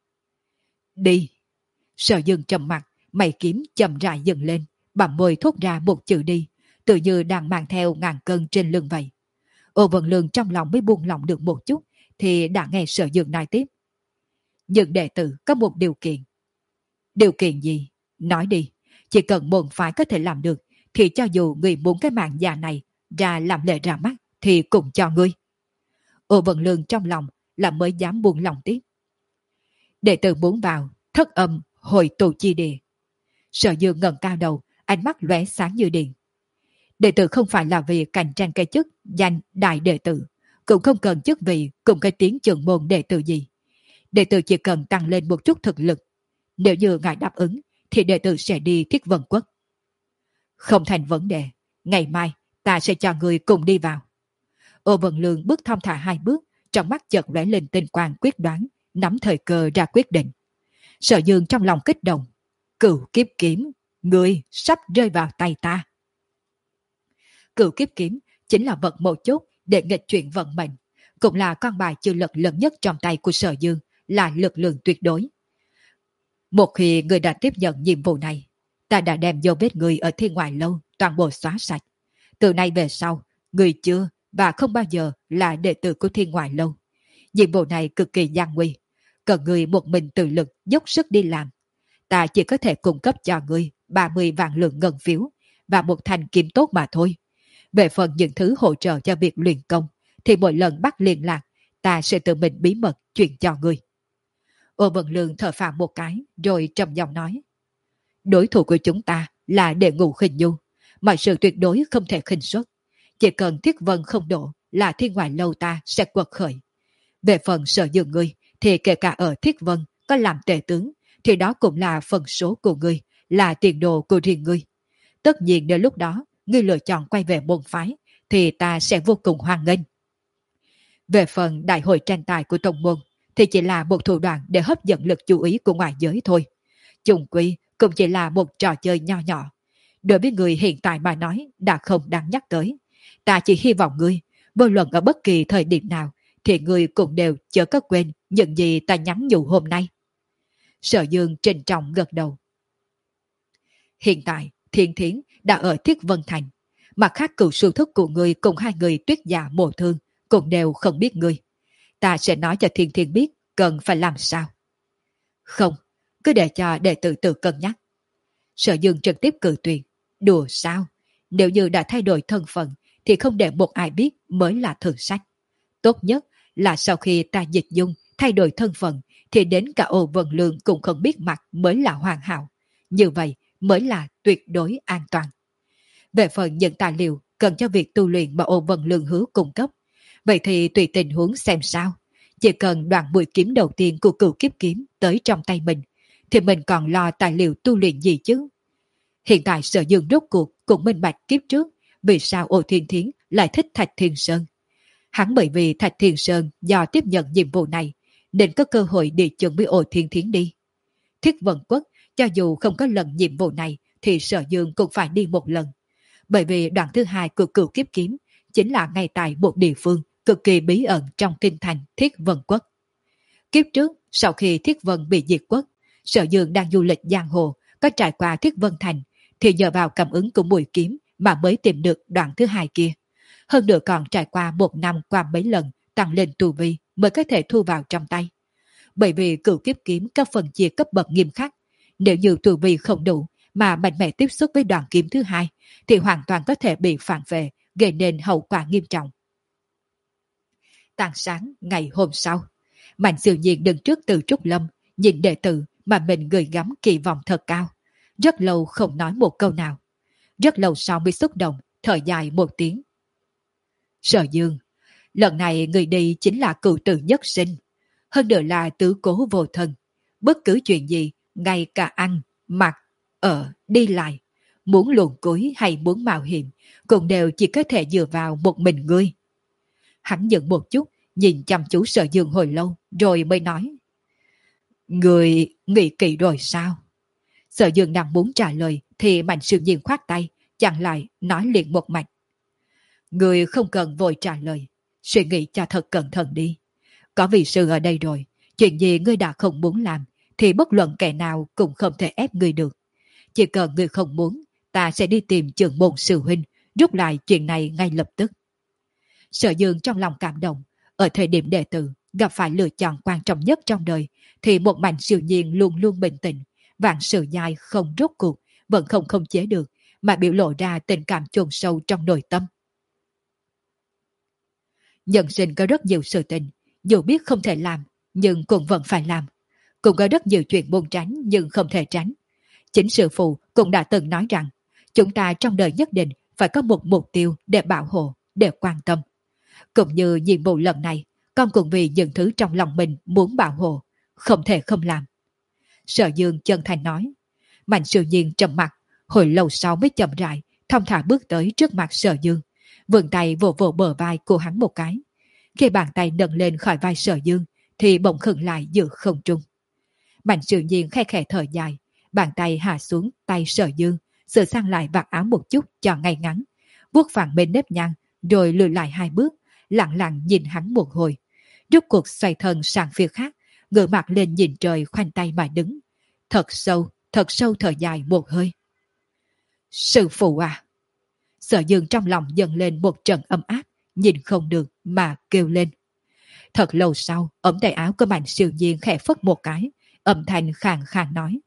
Đi! Sở Dương trầm mặt, mày kiếm chậm rãi dừng lên, bặm môi thốt ra một chữ đi, tự như đang mang theo ngàn cân trên lưng vậy. Ô Vân Lương trong lòng mới buông lòng được một chút, thì đã nghe Sở Dương nói tiếp. Nhưng đệ tử có một điều kiện. Điều kiện gì? Nói đi. Chỉ cần môn phái có thể làm được, thì cho dù người muốn cái mạng già này ra làm lệ ra mắt, thì cũng cho ngươi. Ô Vân Lương trong lòng là mới dám buông lòng tiếp. Đệ tử muốn vào thất âm hồi tù chi địa. Sở Dương ngẩng cao đầu, ánh mắt lóe sáng như điện. Đệ tử không phải là vì cạnh tranh cái chức danh đại đệ tử, cũng không cần chức vị cùng cái tiếng trưởng môn đệ tử gì. Đệ tử chỉ cần tăng lên một chút thực lực. Nếu như ngài đáp ứng, thì đệ tử sẽ đi Thiết Vân Quốc. Không thành vấn đề, ngày mai ta sẽ cho người cùng đi vào. Ô Vân Lương bước thong thả hai bước, trong mắt chợt lóe lên tinh quang quyết đoán, nắm thời cơ ra quyết định. Sở Dương trong lòng kích động. Cửu kiếp kiếm, người sắp rơi vào tay ta. Cửu kiếp kiếm chính là vật một chút để nghịch chuyển vận mệnh, cũng là con bài trừ lực lớn nhất trong tay của Sở Dương, là lực lượng tuyệt đối. Một khi người đã tiếp nhận nhiệm vụ này, ta đã đem dấu vết người ở Thiên Ngoại Lâu toàn bộ xóa sạch. Từ nay về sau, người chưa và không bao giờ là đệ tử của Thiên Ngoại Lâu. Nhiệm vụ này cực kỳ gian nguy, cần người một mình tự lực dốc sức đi làm. Ta chỉ có thể cung cấp cho người ba mươi vạn lượng ngân phiếu và một thanh kiếm tốt mà thôi. Về phần những thứ hỗ trợ cho việc luyện công, thì mỗi lần bắt liên lạc, ta sẽ tự mình bí mật chuyển cho người. Ô Vân Lương thở phào một cái, rồi trầm giọng nói. Đối thủ của chúng ta là Đệ Ngũ Khinh Nhu, mọi sự tuyệt đối không thể khinh suất. Chỉ cần Thiết Vân không đổ là Thiên Ngoại Lâu ta sẽ quật khởi. Về phần Sở Dương ngươi, thì kể cả ở Thiết Vân có làm tể tướng, thì đó cũng là phần số của ngươi, là tiền đồ của riêng ngươi. Tất nhiên đến lúc đó, ngươi lựa chọn quay về môn phái, thì ta sẽ vô cùng hoan nghênh. Về phần đại hội tranh tài của tông môn, thì chỉ là một thủ đoạn để hấp dẫn lực chú ý của ngoại giới thôi. Chung quy cũng chỉ là một trò chơi nho nhỏ. Đối với người hiện tại mà nói đã không đáng nhắc tới. Ta chỉ hy vọng ngươi, vô luận ở bất kỳ thời điểm nào, thì ngươi cũng đều chớ có quên những gì ta nhắn nhủ hôm nay. Sở Dương trịnh trọng gật đầu. Hiện tại, Thiên Thiến đã ở Thiết Vân Thành. Mặt khác cựu sư thúc của ngươi cùng hai người Tuyết Dạ Mộ Thương cũng đều không biết ngươi. Ta sẽ nói cho Thiên Thiến biết cần phải làm sao. Không, cứ để cho đệ tử tự cân nhắc. Sở Dương trực tiếp cự tuyệt. Đùa sao? Nếu như đã thay đổi thân phận thì không để một ai biết mới là thường sách. Tốt nhất là sau khi ta dịch dung thay đổi thân phận thì đến cả Ô Vân Lương cũng không biết mặt mới là hoàn hảo. Như vậy mới là tuyệt đối an toàn. Về phần những tài liệu cần cho việc tu luyện mà Ô Vân Lương hứa cung cấp, vậy thì tùy tình huống xem sao. Chỉ cần đoạn mũi kiếm đầu tiên của cửu kiếp kiếm tới trong tay mình, thì mình còn lo tài liệu tu luyện gì chứ? Hiện tại Sở Dương rốt cuộc cũng minh bạch kiếp trước vì sao Ô Thiên Thiến lại thích Thạch Thiên Sơn. Hắn bởi vì Thạch Thiên Sơn do tiếp nhận nhiệm vụ này nên có cơ hội đi chung với Ô Thiên Thiến đi. Thiết Vân Quốc cho dù không có lần nhiệm vụ này thì Sở Dương cũng phải đi một lần. Bởi vì đoạn thứ hai của cửu kiếp kiếm chính là ngay tại một địa phương cực kỳ bí ẩn trong kinh thành Thiết Vân Quốc. Kiếp trước, sau khi Thiết Vân bị diệt quốc, Sở Dương đang du lịch giang hồ, có trải qua Thiết Vân Thành, thì nhờ vào cảm ứng của mũi kiếm mà mới tìm được đoạn thứ hai kia. Hơn nữa còn trải qua một năm qua mấy lần tăng lên tu vi mới có thể thu vào trong tay. Bởi vì cửu kiếp kiếm có phần chia cấp bậc nghiêm khắc, nếu như tu vi không đủ mà mạnh mẽ tiếp xúc với đoạn kiếm thứ hai, thì hoàn toàn có thể bị phản vệ, gây nên hậu quả nghiêm trọng. Tàn sáng ngày hôm sau, Mạnh Siêu Nhiên đứng trước Từ Trúc Lâm, nhìn đệ tử mà mình gửi gắm kỳ vọng thật cao. Rất lâu không nói một câu nào. Rất lâu sau mới xúc động, thở dài một tiếng. Sở Dương, lần này người đi chính là cựu tử nhất sinh. Hơn nữa là tứ cố vô thân. Bất cứ chuyện gì, ngay cả ăn, mặc, ở, đi lại, muốn luồn cuối hay muốn mạo hiểm, cũng đều chỉ có thể dựa vào một mình ngươi. Hắn dừng một chút, nhìn chăm chú Sở Dương hồi lâu, rồi mới nói. Người nghĩ kỹ rồi sao? Sở Dương đang muốn trả lời, thì Mạnh Siêu Nhiên khoát tay, chặn lại nói liền một mạch. Người không cần vội trả lời, suy nghĩ cho thật cẩn thận đi. Có vị sư ở đây rồi, chuyện gì ngươi đã không muốn làm thì bất luận kẻ nào cũng không thể ép ngươi được. Chỉ cần ngươi không muốn, ta sẽ đi tìm trưởng môn sư huynh, rút lại chuyện này ngay lập tức. Sở Dương trong lòng cảm động, ở thời điểm đệ tử gặp phải lựa chọn quan trọng nhất trong đời, thì một Mạnh Siêu Nhiên luôn luôn bình tĩnh, vạn sự nhai không rốt cuộc, vẫn không khống chế được, mà biểu lộ ra tình cảm chôn sâu trong nội tâm. Nhân sinh có rất nhiều sự tình, dù biết không thể làm, nhưng cũng vẫn phải làm. Cũng có rất nhiều chuyện muốn tránh nhưng không thể tránh. Chính sư phụ cũng đã từng nói rằng, chúng ta trong đời nhất định phải có một mục tiêu để bảo hộ, để quan tâm. Cũng như nhiệm vụ lần này, con cũng vì những thứ trong lòng mình muốn bảo hộ, không thể không làm. Sở Dương chân thành nói. Mạnh Siêu Nhiên trầm mặt, hồi lâu sau mới chậm rãi, thong thả bước tới trước mặt Sở Dương, vươn tay vỗ vỗ bờ vai của hắn một cái. Khi bàn tay nâng lên khỏi vai Sở Dương, thì bỗng khựng lại giữa không trung. Mạnh Siêu Nhiên khe khẽ thở dài, bàn tay hạ xuống tay Sở Dương, sửa sang lại vạt áo một chút cho ngay ngắn, vuốt phẳng bên nếp nhăn, rồi lùi lại hai bước, lặng lặng nhìn hắn một hồi, rút cuộc xoay thân sang phía khác, ngửa mặt lên nhìn trời khoanh tay mà đứng, thật sâu, thật sâu thở dài một hơi. Sư phụ à! Sở Dương trong lòng dâng lên một trận ấm áp, nhìn không được mà kêu lên. Thật lâu sau, ống tay áo của Mạnh Siêu Nhiên khẽ phất một cái, âm thanh khàn khàn nói.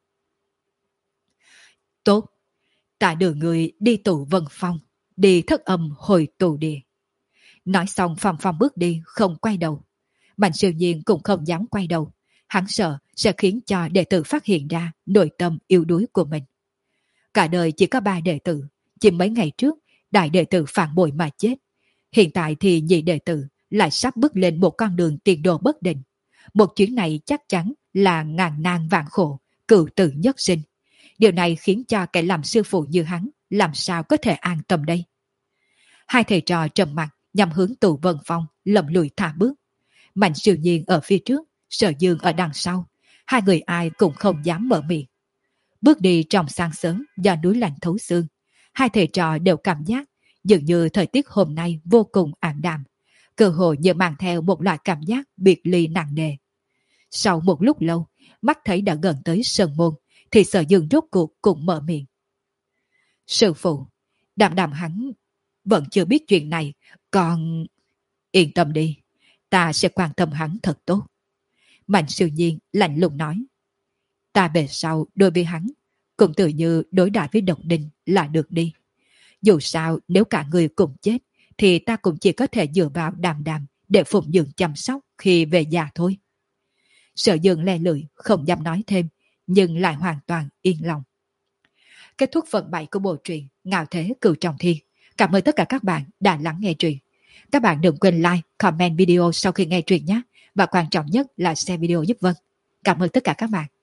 Tốt, ta đưa người đi tù Vân Phong, đi thất âm hồi tù địa. Nói xong Phong Phong bước đi, không quay đầu. Mạnh Siêu Nhiên cũng không dám quay đầu, hắn sợ sẽ khiến cho đệ tử phát hiện ra nội tâm yếu đuối của mình. Cả đời chỉ có ba đệ tử, chỉ mấy ngày trước đại đệ tử phản bội mà chết. Hiện tại thì nhị đệ tử lại sắp bước lên một con đường tiền đồ bất định. Một chuyến này chắc chắn là ngàn nan vạn khổ, cựu tử nhất sinh. Điều này khiến cho kẻ làm sư phụ như hắn làm sao có thể an tâm đây. Hai thầy trò trầm mặt nhằm hướng tù Vân Phong, lầm lùi thả bước. Mạnh Siêu Nhiên ở phía trước, Sở Dương ở đằng sau, hai người ai cũng không dám mở miệng. Bước đi trong sáng sớm do núi lạnh thấu xương, hai thầy trò đều cảm giác dường như thời tiết hôm nay vô cùng ảm đạm, cơ hội như mang theo một loại cảm giác biệt ly nặng nề. Sau một lúc lâu, mắt thấy đã gần tới sân môn, thì Sở Dương rốt cuộc cũng mở miệng. Sư phụ, đàm đàm hắn vẫn chưa biết chuyện này, còn... Yên tâm đi, ta sẽ quan tâm hắn thật tốt. Mạnh Siêu Nhiên lạnh lùng nói. Ta về sau đối với hắn, cũng tự như đối đãi với Độc Đinh là được đi. Dù sao nếu cả người cùng chết, thì ta cũng chỉ có thể dựa vào đàm đàm để phụng dưỡng chăm sóc khi về già thôi. Sở Dương le lưỡi không dám nói thêm, nhưng lại hoàn toàn yên lòng. Kết thúc phần bảy của bộ truyện Ngạo Thế Cửu Trọng Thiên. Cảm ơn tất cả các bạn đã lắng nghe truyện. Các bạn đừng quên like, comment video sau khi nghe truyện nhé. Và quan trọng nhất là share video giúp Vân. Cảm ơn tất cả các bạn.